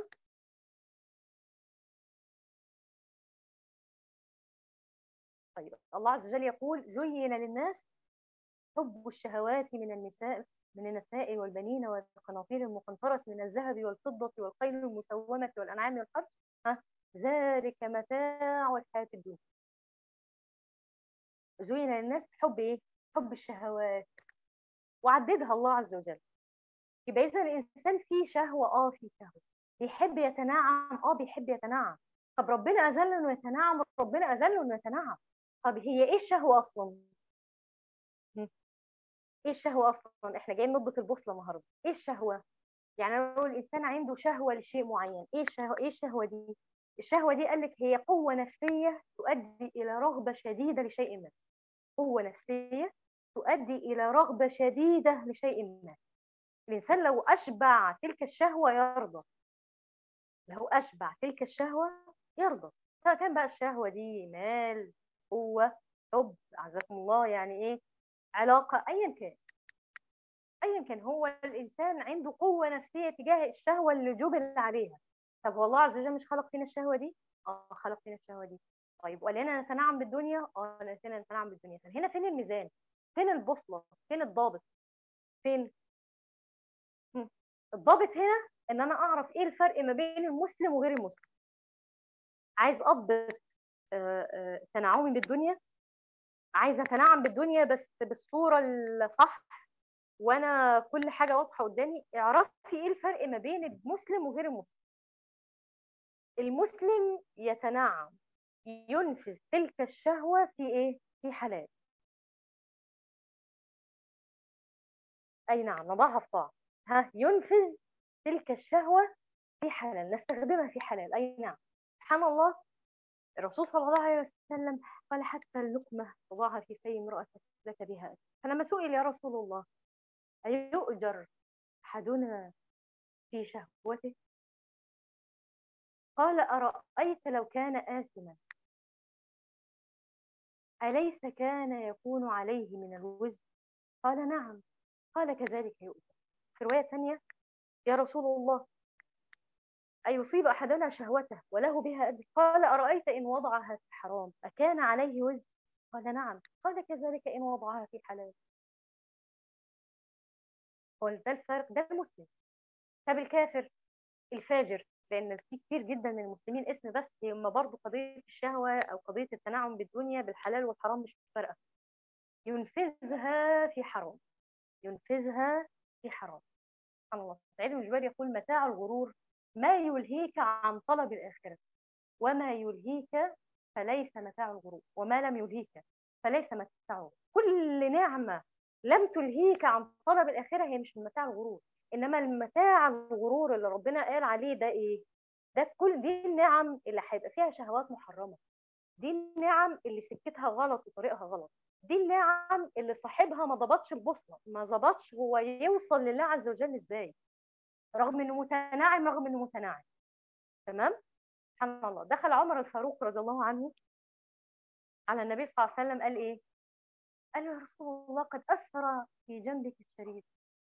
طيب الله عز وجل يقول: زين للناس حب الشهوات من النساء والبنين والقناطير المقنطرة من الذهب والفضة والخيل المسومة والأنعام والحرث. ها؟ ذلك متاع الحياة الدنيا. زين للناس حب ايه؟ حب الشهوات، وعددها الله عز وجل. يبقى إذا الإنسان فيه شهوة، فيه شهوة، بيحب يتنعم، بيحب يتنعم. طب ربنا أذل إنه يتنعم، ربنا أذل إنه يتنعم. طب هي إيه الشهوة أصلا؟ ايه الشهوة اصلا؟ احنا جايين نضبط البوصلة النهارده. ايه الشهوة؟ يعني لو الانسان عنده شهوة لشيء معين، ايه الشهوة دي؟ الشهوة دي قال لك هي قوة نفسية تؤدي الى رغبة شديدة لشيء ما. قوة نفسية تؤدي الى رغبة شديدة لشيء ما. الانسان لو اشبع تلك الشهوة يرضى، لو اشبع تلك الشهوة يرضى، سواء كان بقى الشهوة دي مال، قوة، حب، عزكم الله، يعني ايه، علاقة، ايا كان. ايا كان هو الانسان عنده قوه نفسيه تجاه الشهوه اللي جبل عليها. طب والله عز وجل مش خلق فينا الشهوه دي؟ خلق فينا الشهوه دي. طيب ولينا نتنعم بالدنيا؟ لينا نتنعم بالدنيا. هنا فين الميزان؟ فين البوصله؟ فين الضابط؟ فين؟ هم. الضابط هنا ان انا اعرف ايه الفرق ما بين المسلم وغير المسلم. عايز اضبط تنعمي بالدنيا، عايزه اتنعم بالدنيا بس بالصوره الصح، وانا كل حاجه واضحه قدامي. اعرفي ايه الفرق ما بين المسلم وغير المسلم. المسلم يتنعم، ينفذ تلك الشهوة في ايه؟ في حلال. اي نعم، نضعها في طاعة. ها، ينفذ تلك الشهوة في حلال، نستخدمها في حلال. اي نعم. سبحان الله، الرسول صلى الله عليه وسلم قال حتى اللقمة وضعها في في امرأتك لك بها أجر. فلما سئل يا رسول الله أيؤجر أحدنا في شهوته؟ قال أرأيت لو كان آثما أليس كان يكون عليه من الوزر؟ قال نعم. قال كذلك يؤجر. في رواية ثانية، يا رسول الله أيصيب أحدنا شهوته وله بها أجر؟ قال أرأيت إن وضعها في حرام أكان عليه وزر؟ قال نعم. قال كذلك إن وضعها في حلال. قال ده الفرق، ده المسلم. طب الكافر الفاجر، لان في كتير جدا من المسلمين اسم بس، هم برضه قضيه الشهوه او قضيه التنعم بالدنيا بالحلال والحرام مش فارقه، ينفذها في حرام، ينفذها في حرام. سبحان الله. سعيد بن جبير يقول متاع الغرور ما يلهيك عن طلب الاخره، وما يلهيك فليس متاع الغرور، وما لم يلهيك فليس متاعه. كل نعمه لم تلهيك عن طلب الاخره هي مش من متاع الغرور. انما المتاع الغرور اللي ربنا قال عليه ده ايه؟ ده كل دي النعم اللي هيبقى فيها شهوات محرمه، دي النعم اللي سكتها غلط وطريقها غلط، دي النعم اللي صاحبها ما ضبطش البوصله، ما ضبطش هو يوصل لله عز وجل ازاي، رغم انه متناعم، رغم انه متناعم. تمام. سبحان الله. دخل عمر الفاروق رضي الله عنه على النبي صلى الله عليه وسلم، قال ايه؟ قال له يا رسول الله قد اثر في جنبك الشريف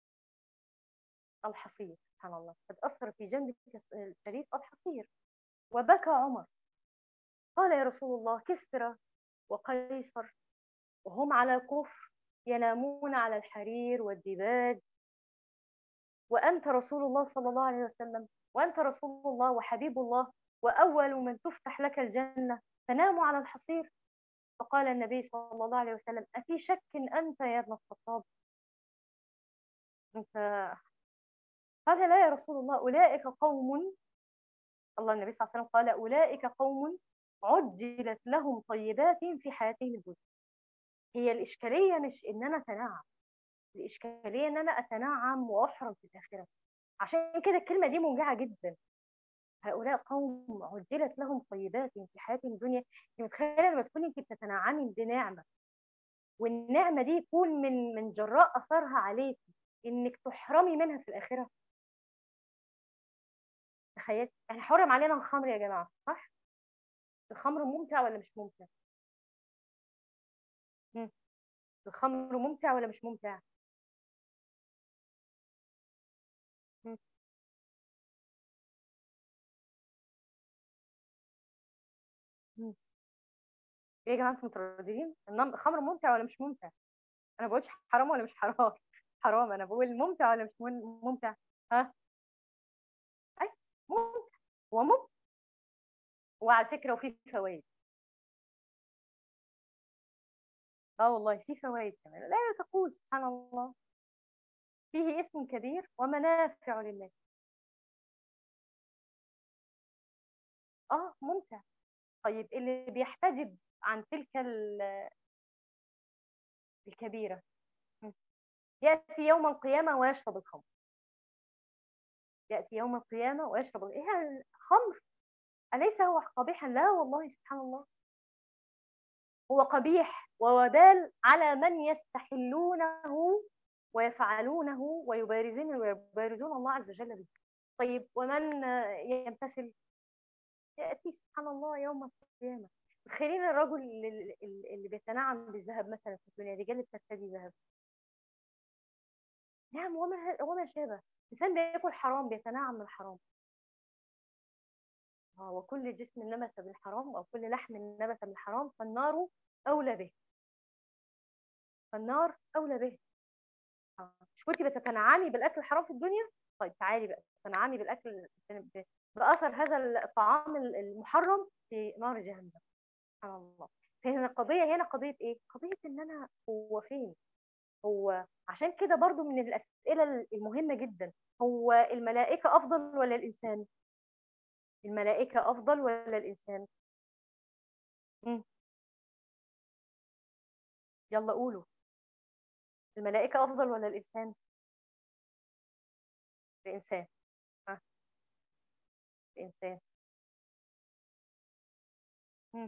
الحصير. سبحان الله، قد اثر في جنبك الشريف الحصير. وبكى عمر. قال يا رسول الله كسرى وقيصر وهم على كفر ينامون على الحرير والديباج، وأنت رسول الله صلى الله عليه وسلم، وأنت رسول الله وحبيب الله وأول من تفتح لك الجنة تنام على الحصير. فقال النبي صلى الله عليه وسلم أفي شك أنت يا ابن الخطاب؟ أنت؟ قال لا يا رسول الله، أولئك قوم، الله النبي صلى الله عليه وسلم قال أولئك قوم عجلت لهم طيبات في حياتهم الدنيا. هي الإشكالية مش إن أنا أتنعم، الإشكالية إن أنا أتنعم وأحرم في الآخرة. عشان كده الكلمة دي موجعة جدا. هؤلاء قوم عجلت لهم طيبات في حياتهم الدنيا. انت متخيله لما تكوني انت بتتنعمي بنعمه، والنعمه دي يكون من جراء اثرها عليك انك تحرمي منها في الاخره؟ تخيل، احنا حرم علينا الخمر يا جماعه، صح؟ الخمر ممتع ولا مش ممتع؟ مم. الخمر ممتع ولا مش ممتع؟ مم. مم. ايه يا جماعه انتوا مترددين، الخمر ممتع ولا مش ممتع؟ انا بقولش حرام ولا مش حرام. حرام، انا بقول ممتع ولا مش ممتع؟ ها؟ اي، ممتع وممتع. وعلى فكره وفي فوائد. اه والله في فوائد كمان لا تقول. سبحان الله. فيه اسم كبير ومنافع للناس. اه ممتع. طيب اللي بيحتجب عن تلك الكبيرة، م. يأتي يوم القيامة ويشرب الخمر. يأتي يوم القيامة ويشرب ايه الخمر؟ أليس هو قبيحا؟ لا والله. سبحان الله. هو قبيح ووبال على من يستحلونه ويفعلونه ويبارزون الله عز وجل به. طيب ومن يمتثل؟ يأتي سبحان الله يوم القيامة. تخيلين الرجل اللي بيتنعم بالذهب مثلا في الدنيا، الرجال اللي بترتدي ذهب. نعم، وما شابه. إنسان بياكل حرام بيتنعم من الحرام. وكل جسم نبت بالحرام أو كل لحم نبت بالحرام فالنار أولى به. فالنار أولى به. مش كنتي بتتنعمي بالأكل الحرام في الدنيا؟ طيب تعالي بقى تتنعمي بالأكل بأثر هذا الطعام المحرم في نار جهنم. سبحان الله. فهنا القضية، هنا قضية ايه؟ قضية ان انا هو فين؟ هو عشان كده برضو من الأسئلة المهمة جدا، هو الملائكة أفضل ولا الإنسان؟ الملائكة أفضل ولا الإنسان؟ مم. يلا قولوا. الملائكة أفضل ولا الإنسان؟ الإنسان. ها. الإنسان. مم.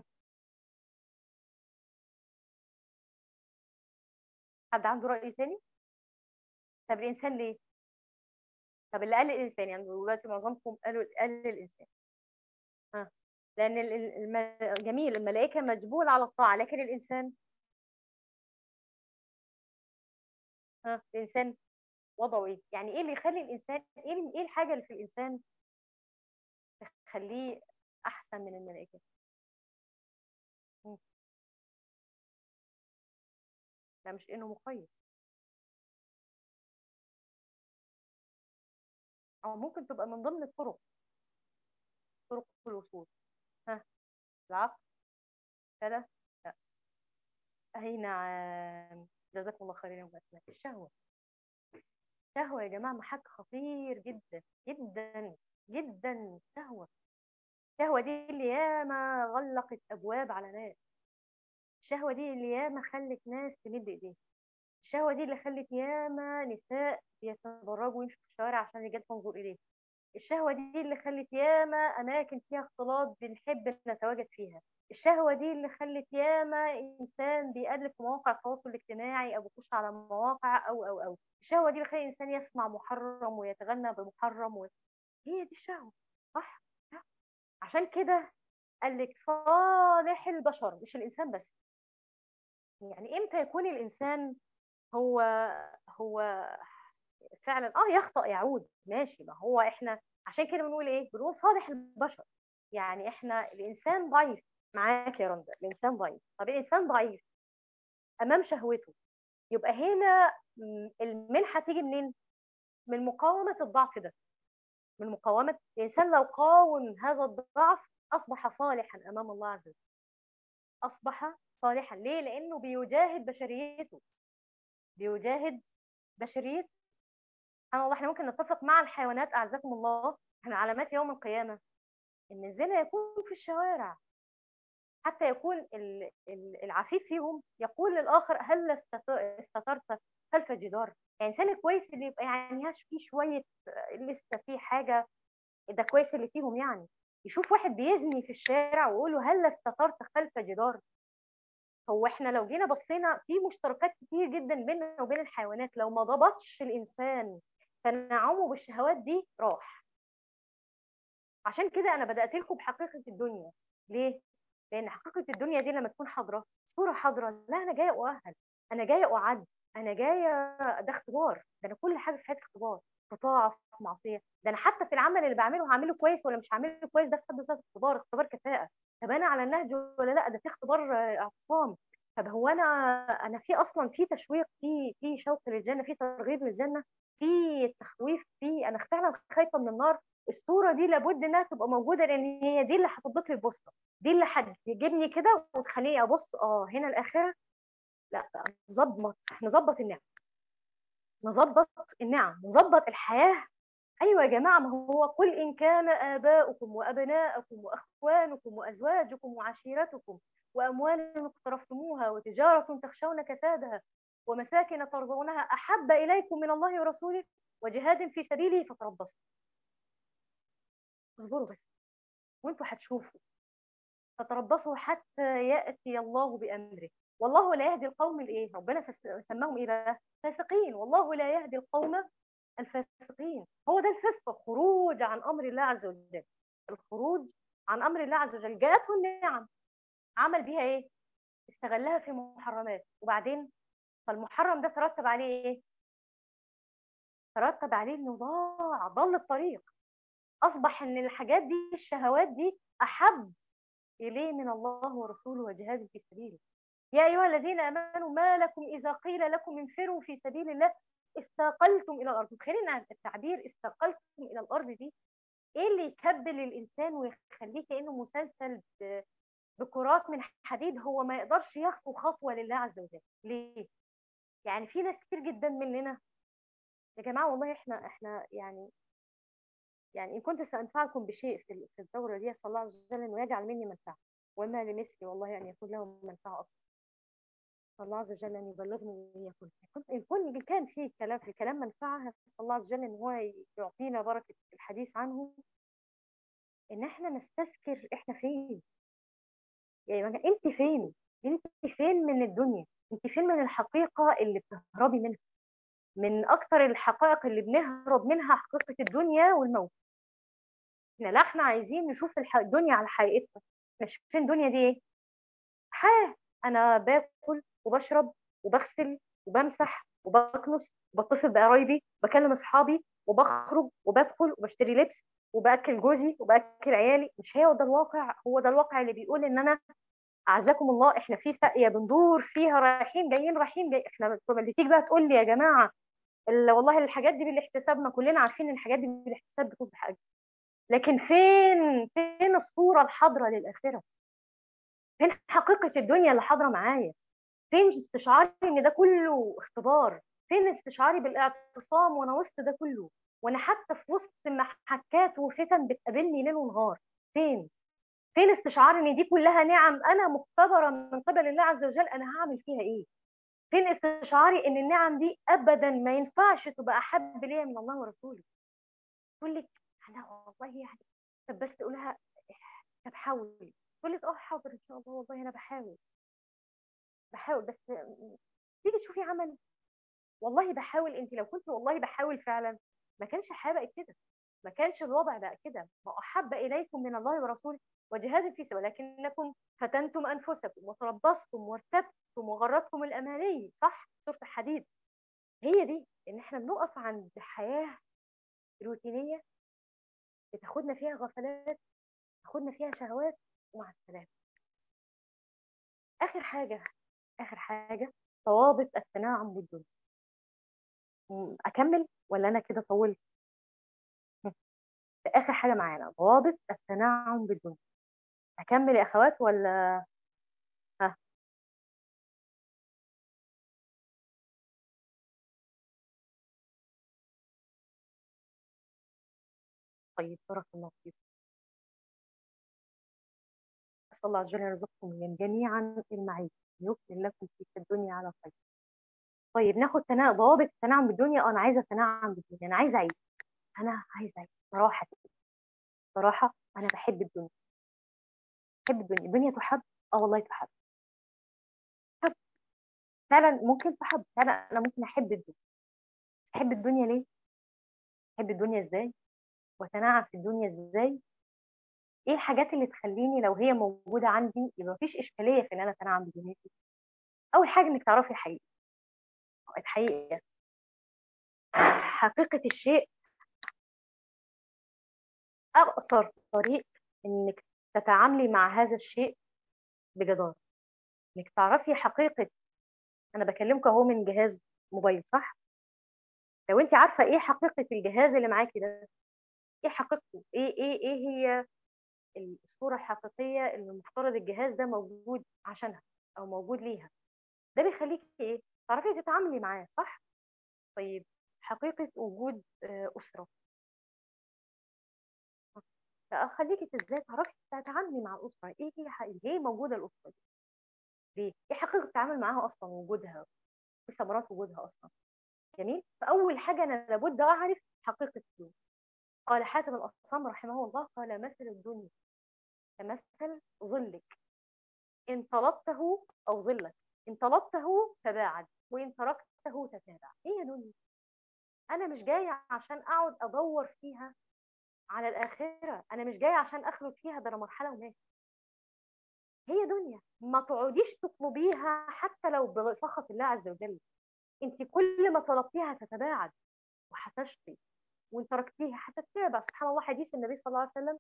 حد عنده رأي تاني؟ طب الإنسان ليه؟ طب اللي قال الإنسان، يعني دلوقتي معظمكم قال الإنسان. ها. لأن جميل، الملائكة مجبول على الطاعة، لكن الإنسان. ها، الإنسان وضعه إيه؟ يعني إيه اللي يخلي الإنسان، إيه الحاجة اللي في الإنسان تخليه أحسن من الملائكة؟ مم. لا، مش إنه مقيد، أو ممكن تبقى من ضمن الطرق، طرق الوصول. ها. العقل. كده. لا. أي نعم. جزاكم الله خيرا يا أسماء. الشهوة. الشهوة يا جماعة محك خطير جدا جدا جدا. شهوة. الشهوة دي اللي ياما غلقت أبواب على ناس. الشهوة دي اللي ياما خلت ناس تمد إيديها. الشهوة دي اللي خلت ياما نساء يتبرجوا ويمشوا في الشوارع عشان الرجال تنظر إليه. الشهوة دي اللي خلت ياما أماكن فيها اختلاط بنحب نتواجد فيها. الشهوة دي اللي خلت ياما إنسان بيقلب في مواقع التواصل الاجتماعي أو بيخش على مواقع أو الشهوة دي اللي خلت إنسان يسمع محرم ويتغنى بمحرم هي دي الشهوة. صح؟ عشان كده قال لك صالح البشر مش الإنسان بس. يعني إمتى يكون الإنسان هو هو فعلا يخطأ يعود ماشي، ما هو احنا عشان كده بنقول ايه، بنقول صالح البشر. يعني احنا الانسان ضعيف. معاك يا رندا، الانسان ضعيف. طب الانسان ضعيف امام شهوته، يبقى هنا المنحه تيجي منين؟ من مقاومه الضعف ده. من مقاومه الانسان، لو قاوم هذا الضعف اصبح صالحا امام الله عز وجل. اصبح صالحا ليه؟ لانه بيجاهد بشريته. بيجاهد بشريته. سبحان الله، احنا ممكن نتفق مع الحيوانات اعزكم الله. احنا علامات يوم القيامه ان الزنا يكون في الشوارع، حتى يكون العفيف فيهم يقول للاخر هل استترت خلف جدار. يعني الانسان الكويس اللي يبقى يعني هاش فيه شويه، لسه فيه حاجه، ده كويس اللي فيهم يعني. يشوف واحد بيزني في الشارع ويقول له هل استترت خلف جدار. هو احنا لو جينا بصينا في مشتركات كتير جدا بيننا وبين الحيوانات، لو ما ضبطش الانسان تنعمه بالشهوات دي راح. عشان كده انا بدات لكم بحقيقه الدنيا. ليه؟ لان حقيقه الدنيا دي لما تكون حاضره، صوره حاضره، لا انا جايه اؤهل، انا جايه اعد، انا جايه، ده اختبار. ده انا كل حاجه في حياتي اختبار، في طاعه، في معصيه. ده انا حتى في العمل اللي بعمله هعمله كويس ولا مش هعمله كويس، ده في حد ذاته اختبار، اختبار كفاءه. طب انا على النهج ولا لا، ده في اختبار اعتصام. طب هو انا في اصلا في تشويق، في شوق للجنه، في ترغيب للجنه، في تخويف، في انا فعلا خايفه من النار. الصوره دي لابد انها تبقى موجوده، لان هي دي اللي هتضيف لي البوصله، دي اللي هتجيبني كده وتخليني ابص هنا الاخره. لا بقى نظبط النعم، نظبط النعم، نظبط الحياه. ايوه يا جماعه، ما هو قل ان كان اباؤكم وابناؤكم واخوانكم وازواجكم وعشيرتكم واموال اقترفتموها وتجاره تخشون كسادها ومساكن ترضونها احب اليكم من الله ورسوله وجهاد في سبيله فتربصوا. اصبروا بس وانتوا هتشوفوا. فتربصوا حتى يأتي الله بأمره. والله لا يهدي القوم الايه، ربنا سماهم ايه بقى؟ فاسقين. والله لا يهدي القوم الفاسقين. هو ده الفسق، الخروج عن امر الله عز وجل. الخروج عن امر الله عز وجل. جاءته النعم، عمل بيها ايه؟ استغلها في محرمات. وبعدين فالمحرم ده ترتب عليه ايه؟ ترتب عليه انه ضل الطريق. اصبح ان الحاجات دي، الشهوات دي، احب اليه من الله ورسوله وجهاد في سبيله. يا أيها الذين آمنوا ما لكم إذا قيل لكم انفروا في سبيل الله استاقلتم إلى الأرض. خلينا التعبير استاقلتم إلى الأرض دي، إيه اللي يكبل الإنسان ويخليه كأنه مسلسل بكرات من حديد، هو ما يقدرش يخطو خطوة لله عز وجل. ليه؟ يعني في ناس كتير جدا مننا يا جماعة، والله احنا يعني يعني إن كنت سأنفعكم بشيء في الدورة دي، صلى الله عز وجل إنه يجعل مني منفعة، وما لمثلي والله أن يكون له منفعة أصلا. صلى الله عز وجل أن يبلغني وإياكم. إن كان في كلام في الكلام منفعة، صلى الله عز وجل إن هو يعطينا بركة الحديث عنه، إن إحنا نستذكر إحنا فين. يعني أنت فين؟ أنت فين من الدنيا؟ أنت فين من الحقيقة اللي بتهربي منها؟ من أكتر الحقائق اللي بنهرب منها حقيقة الدنيا والموت. إحنا لا، إحنا عايزين نشوف الدنيا على حقيقتها. إحنا شايفين الدنيا دي إيه؟ حياة. أنا باكل وبشرب وبغسل وبمسح وبكنس وبتصل بقرايبي، بكلم أصحابي وبخرج وبدخل وبشتري لبس وبأكل جوزي وبأكل عيالي. مش هو ده الواقع؟ هو ده الواقع اللي بيقول إن أنا أعزكم الله إحنا في ساقية بندور فيها، رايحين جايين رايحين جاي. إحنا اللي تيجي بقى تقول لي يا جماعة والله الحاجات دي بالاحتساب، ما كلنا عارفين إن الحاجات دي بالاحتساب بتصبح أجر. لكن فين الصورة الحاضرة للآخرة؟ فين حقيقة الدنيا اللي حاضرة معايا؟ فين استشعاري ان ده كله اختبار؟ فين استشعاري بالاعتصام وانا وسط ده كله، وانا حتى في وسط محكات وفتن بتقابلني ليل ونهار؟ فين فين استشعاري ان دي كلها نعم انا مختبره من قبل الله عز وجل، انا هعمل فيها ايه؟ فين استشعاري ان النعم دي ابدا ما ينفعش تبقى احب ليا من الله ورسوله؟ تقول لك انا والله يعني، طب بس تقولها طب حاولي، تقول لك اه حاضر ان شاء الله والله انا بحاول بس تيجي تشوفي عمل. والله بحاول، انت لو كنت والله بحاول فعلا ما كانش الحياه بقت كده، ما كانش الوضع بقى كده. ما احب اليكم من الله ورسوله وجهاد في سبيله، ولكنكم فتنتم انفسكم وتربصتم وارتبتم وغرتكم الاماني. صح؟ سوره الحديد. هي دي ان احنا بنقف عند حياه روتينيه بتاخدنا فيها غفلات، تاخدنا فيها شهوات، ومع السلامه. اخر حاجه، اخر حاجه، ضوابط التناعم بالدنيا. اكمل ولا انا كده طولت؟ اخر حاجه معانا ضوابط التنعم بالدنيا. اكمل يا اخوات ولا؟ ها؟ طيب بارك الله فيكم. اسال الله عز وجل يرزقكم من جميعا المعيش، يكمل لكم في الدنيا على خير. طيب ناخد ضوابط التنعم بالدنيا. انا عايزه اتنعم بالدنيا، انا عايزه اعيش، انا عايزه اعيش صراحه كده. صراحه انا بحب الدنيا، بحب الدنيا. الدنيا تحب، اه والله تحب. تحب فعلا، ممكن تحب فعلا. انا ممكن احب الدنيا. احب الدنيا ليه؟ احب الدنيا ازاي؟ واتنعم في الدنيا ازاي؟ ايه الحاجات اللي تخليني لو هي موجوده عندي يبقى مفيش اشكاليه في ان انا اتنعم بدنيتي؟ اول حاجه انك تعرفي الحقيقه. الحقيقه، حقيقه الشيء، اقصر طريق انك تتعاملي مع هذا الشيء بجدارة، انك تعرفي حقيقه. انا بكلمك اهو من جهاز موبايل، صح؟ لو انت عارفه ايه حقيقه الجهاز اللي معاكي ده، ايه حقيقته، ايه هي الصوره الحقيقيه اللي المفترض الجهاز ده موجود عشانها او موجود ليها، ده بيخليكي ايه؟ تعرفي تتعاملي معاه، صح؟ طيب حقيقة وجود أسرة، فخليكي ازاي تعرفي تتعاملي مع الأسرة. ايه هي حقيقة، ليه موجودة الأسرة دي؟ ليه؟ ايه حقيقة التعامل معاها أصلا، وجودها، ايه ثمرات وجودها أصلا؟ جميل. فأول حاجة أنا لابد أعرف حقيقة الدنيا. قال حاتم الأصم رحمه الله، قال مثل الدنيا كمثل ظلك، إن طلبته أو ظلك، إن طلبته تباعد وإن تركته تتابع. هي دنيا، أنا مش جاية عشان أقعد أدور فيها على الآخرة، أنا مش جاية عشان أخلد فيها، ده أنا مرحلة وماشي. هي دنيا، ما تقعديش تطلبيها حتى لو بسخط الله عز وجل. أنت كل ما طلبتيها تتباعد وهتشقي، وإن تركتيها هتتبع. سبحان الله، حديث النبي صلى الله عليه وسلم: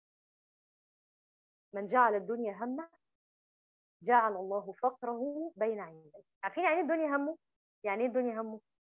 من جعل الدنيا همه جعل الله فقره بين عينيه. عارفين يعني ايه الدنيا همه؟ يعني ايه الدنيا همه؟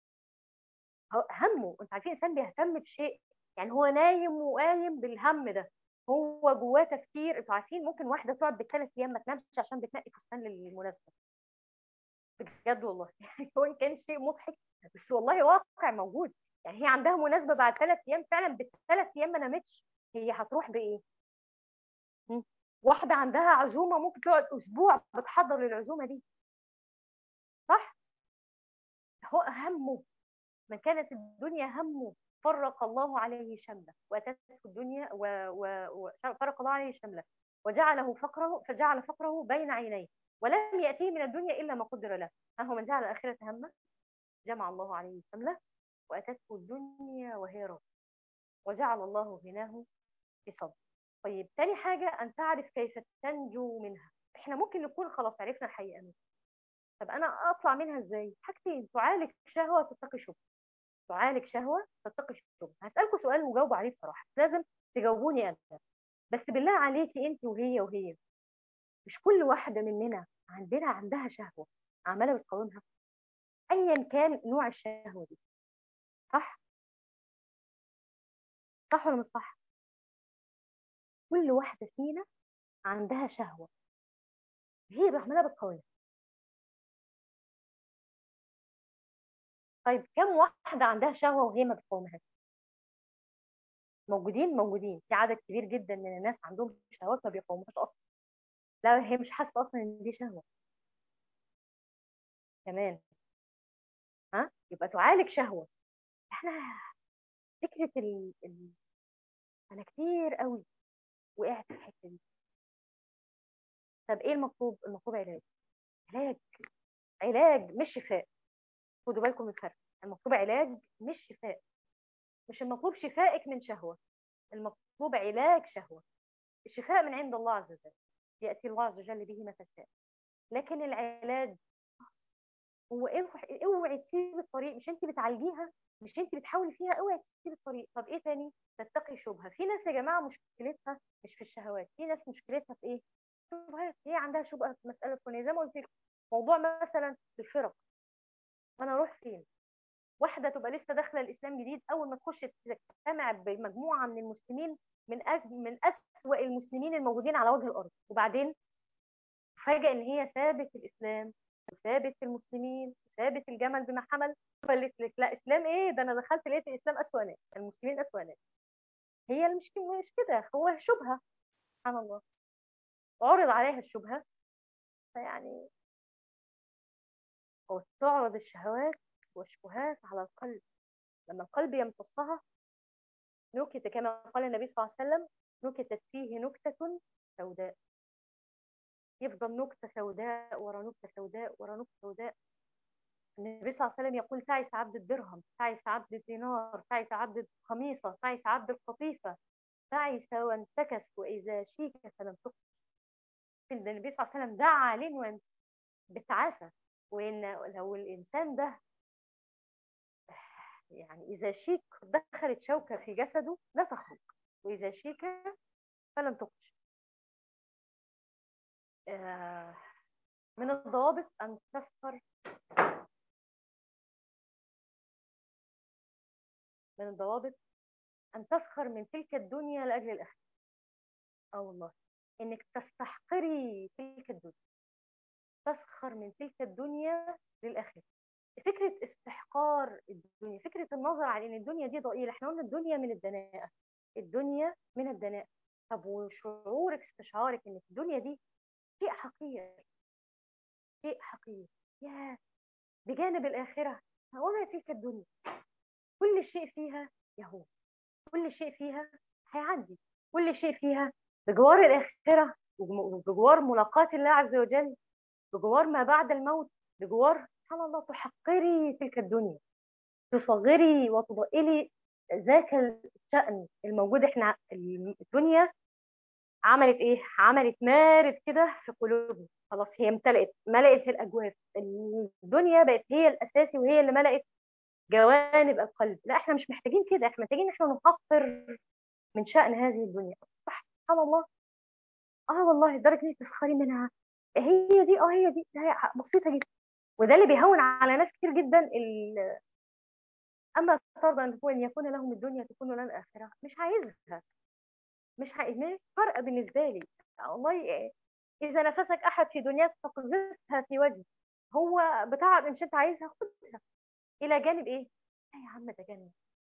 همه، انت عارفين الانسان بيهتم بشيء، يعني هو نايم وقايم بالهم ده، هو جواه تفكير. انتوا عارفين ممكن واحده تقعد بالثلاث ايام ما تنامش عشان بتنقي فستان للمناسبه. بجد والله يعني هو إن كان شيء مضحك بس والله واقع موجود. يعني هي عندها مناسبه بعد 3 ايام، فعلا بال3 ايام ما نامتش، هي هتروح بايه؟ م? واحده عندها عزومه ممكن تقعد اسبوع بتحضر للعزومه دي، صح؟ هو همه، من كانت الدنيا همه فرق الله عليه شمله، واتته الدنيا فرق الله عليه شمله، وجعله فقره، فجعل فقره بين عينيه، ولم يأتيه من الدنيا إلا ما قدر له. أهو من جعل الآخرة همه جمع الله عليه شمله، وأتته الدنيا وهي راغبة، وجعل الله غناه في صدره. طيب تاني حاجة، أن تعرف كيف تنجو منها. احنا ممكن نكون خلاص عرفنا الحقيقة منها، طب أنا أطلع منها إزاي؟ حاجتين: تعالج شهوة وتتقي شبهة. تعالج شهوة تتقي شبهة. هسألكوا سؤال وجاوب عليه بصراحة، لازم تجاوبوني أنا، بس بالله عليكي أنت وهي، مش كل واحدة مننا عندها شهوة عمالة بتقاومها، أيا كان نوع الشهوة دي، صح؟ صح ولا مش صح؟ كل واحدة فينا عندها شهوة هي عمالة بتقاومها. طيب كم واحدة عندها شهوة وهي ما بتقاومهاش؟ موجودين في عدد كبير جدا من الناس عندهم شهوات ما بيقاوموهاش أصلا، لا هي مش حاسة أصلا إن دي شهوة كمان. ها، يبقى تعالج شهوة. احنا فكرة أنا كتير قوي وقعت في الحتة دي. طب إيه المطلوب؟ المطلوب علاج. علاج، علاج مش شفاء. خدوا بالكم من الفرق، المطلوب علاج مش شفاء. مش المطلوب شفائك من شهوة، المطلوب علاج شهوة. الشفاء من عند الله عز وجل، يأتي الله عز وجل به متى شاء، لكن العلاج هو اوعي تسيبي الطريق. مش انت بتعالجيها، مش انت بتحاولي فيها، اوعي تسيبي الطريق. طب ايه تاني؟ تتقي شبهة. في ناس يا جماعة مشكلتها مش في الشهوات، في ناس مشكلتها في ايه؟ شبهات. هي عندها شبهة في مسألة فلانية، زي ما قلت لك موضوع مثلا الفرق. انا اروح فين؟ واحده تبقى لسه داخله الاسلام جديد، اول ما تخش تجتمع بمجموعه من المسلمين، من اسوأ المسلمين الموجودين على وجه الارض، وبعدين فاجئ ان هي سابت الاسلام وسابت المسلمين وسابت الجمل بما حمل، فقالت لك لا اسلام ايه ده، انا دخلت لقيت الاسلام اسوأ ناس، المسلمين اسوأ ناس. هي مش كده، هو شبهه. سبحان الله، عرض عليها الشبهه، فيعني هو تعرض الشهوات والشبهات على القلب، لما القلب يمتصها نكت، كما قال النبي صلى الله عليه وسلم: نكتت فيه نكتة سوداء. يفضل نكتة سوداء ورا نكتة سوداء ورا نكتة سوداء. النبي صلى الله عليه وسلم يقول: تعس عبد الدرهم، تعس عبد الدينار، تعس عبد الخميصة، تعس عبد القطيفة، تعس وانتكس وإذا شيك فلم تقل. النبي صلى الله عليه وسلم دعا عليه بالتعاسة، وإن لو الإنسان ده يعني إذا شيك دخلت شوكة في جسده لا تخرج، وإذا شيك فلم تخرج. آه، من الضوابط أن تسخر، من الضوابط أن تسخر من تلك الدنيا لأجل الآخرة. اه والله، إنك تستحقري تلك الدنيا، تسخر من تلك الدنيا للآخرة. فكرة استحقار الدنيا، فكرة النظر على إن الدنيا دي ضئيلة. احنا قلنا الدنيا من الدناءة، الدنيا من الدناءة. طب وشعورك، استشعارك إن الدنيا دي شيء حقير، شيء حقير، يا بجانب الآخرة. وما تلك الدنيا كل شيء فيها يهون، كل شيء فيها هيعدي، كل شيء فيها بجوار الآخرة، بجوار ملاقاة الله عز وجل، بجوار ما بعد الموت، بجوار سبحان الله تحقري تلك الدنيا، تصغري وتضئلي ذاك الشأن الموجود. احنا الدنيا عملت ايه؟ عملت مارد كده في قلوبنا، خلاص هي ملأت الأجواف. الدنيا بقت هي الأساسي وهي اللي ملأت جوانب القلب. لا احنا مش محتاجين كده، احنا محتاجين احنا نحقر من شأن هذه الدنيا. صح، سبحان الله. اه والله لدرجه انك تسخري منها. هي دي، هي دي، هي بسيطه جدا. وده اللي بيهون على ناس كتير جدا اما ترضى ان هو ان يكون لهم الدنيا تكون لنا الاخره، مش عايزها، مش عايز، مش فارقه بالنسبه لي والله. اذا نفسك احد في دنياك فقذفها في وجهه، هو بتاع مش انت عايزها خدها الى جانب ايه؟ لا يا عم ده جنه،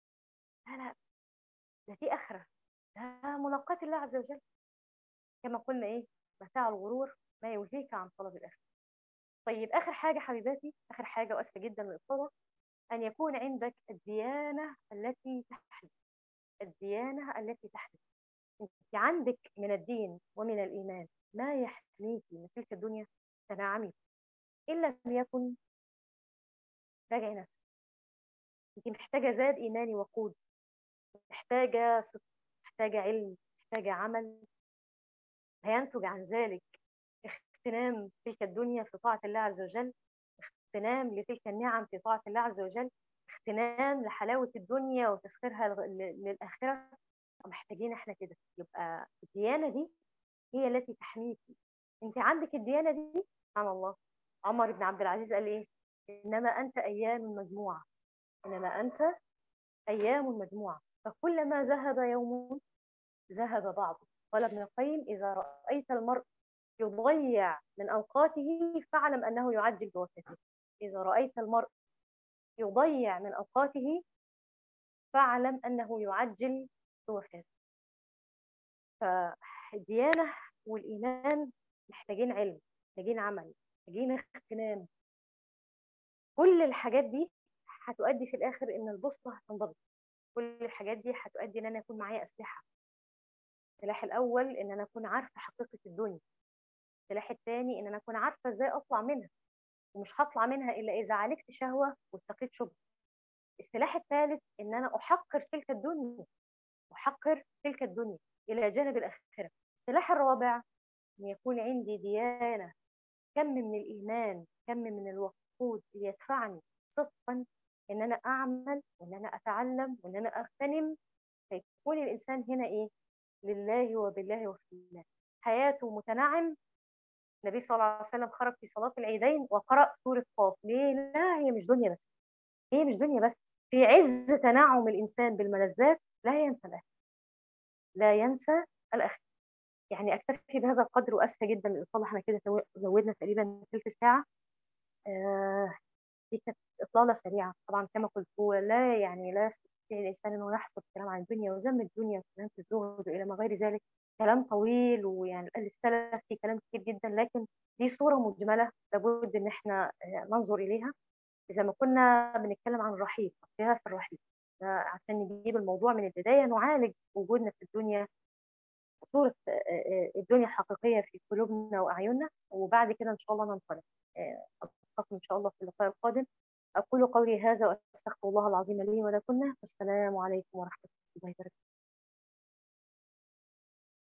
لا لا، ده دي آخرة، ده ملاقاة الله عز وجل. كما قلنا إيه، متاع الغرور ما يلهيك عن طلب الآخرة. طيب آخر حاجة حبيباتي، آخر حاجة وأسفة جدا للإطلاق، أن يكون عندك الديانة التي تحمي. الديانة التي تحمي، أنت عندك من الدين ومن الإيمان ما يحميك من تلك الدنيا، تنعمي. إن لم يكن، راجعي نفسك. أنت محتاجة زاد إيماني وقود، محتاجة صدق، محتاجة علم، محتاجة عمل. هينتج عن ذلك اغتنام تلك الدنيا في طاعة الله عز وجل، اغتنام لتلك النعم في طاعة الله عز وجل، اغتنام لحلاوة الدنيا وتسخيرها للآخرة. محتاجين احنا كده. يبقى الديانة دي هي التي تحميكي. انت عندك الديانة دي، سبحان الله. عمر بن عبد العزيز قال ايه؟ انما انت ايام مجموعة، انما انت ايام مجموعة، فكلما ذهب يوم ذهب بعضه. قال ابن القيم: اذا رأيت المرء يضيع من اوقاته فاعلم انه يعجل بوفاته. اذا رأيت المرء يضيع من اوقاته فاعلم انه يعجل بوفاته. فالديانة والإيمان محتاجين علم، محتاجين عمل، محتاجين اغتنام. كل الحاجات دي هتؤدي في الآخر إن البوصلة هتنضبط. كل الحاجات دي هتؤدي إن أنا يكون معايا أسلحة. السلاح الأول إن أنا أكون عارفة حقيقة الدنيا. السلاح الثاني إن أنا أكون عارفة إزاي أطلع منها، ومش هطلع منها إلا إذا عالجت شهوة واتقيت شبهة. السلاح الثالث إن أنا أحقر تلك الدنيا، أحقر تلك الدنيا إلى جانب الآخرة. السلاح الرابع أن يكون عندي ديانة، كم من الإيمان، كم من الوقود يدفعني صدقا إن أنا أعمل وإن أنا أتعلم وإن أنا أغتنم. فيكون الإنسان هنا إيه؟ لله وبالله وفي الله، حياته متنعم. النبي صلى الله عليه وسلم خرج في صلاة العيدين وقرأ سورة قاف. ليه؟ لا، هي مش دنيا بس، هي مش دنيا بس. في عز تنعم الإنسان بالملذات لا ينسى الآخرة، لا ينسى الآخرة. يعني أكتفي بهذا القدر، وأسفة جدا للإطالة، احنا كده زودنا تقريبا ثلث ساعة. آه، دي كانت إطلالة سريعة. طبعا كما قلت، هو لا يعني لا يستطيع الإنسان أنه يحصل كلام عن الدنيا وذم الدنيا وكلام في الزهد وإلى ما غير ذلك. كلام طويل، ويعني السلف في كلام كتير جدا، لكن دي صورة مجملة لابد إن احنا ننظر إليها. إذا ما كنا بنتكلم عن الرحيل، فيها في الرحيل عشان نجيب الموضوع من البداية، نعالج وجودنا في الدنيا، صورة الدنيا حقيقية في قلوبنا وأعيننا، وبعد كده إن شاء الله ننطلق. ألقاكم إن شاء الله في اللقاء القادم. أقول قولي هذا وأستغفر الله العظيم لي ولكم. والسلام عليكم ورحمة الله وبركاته.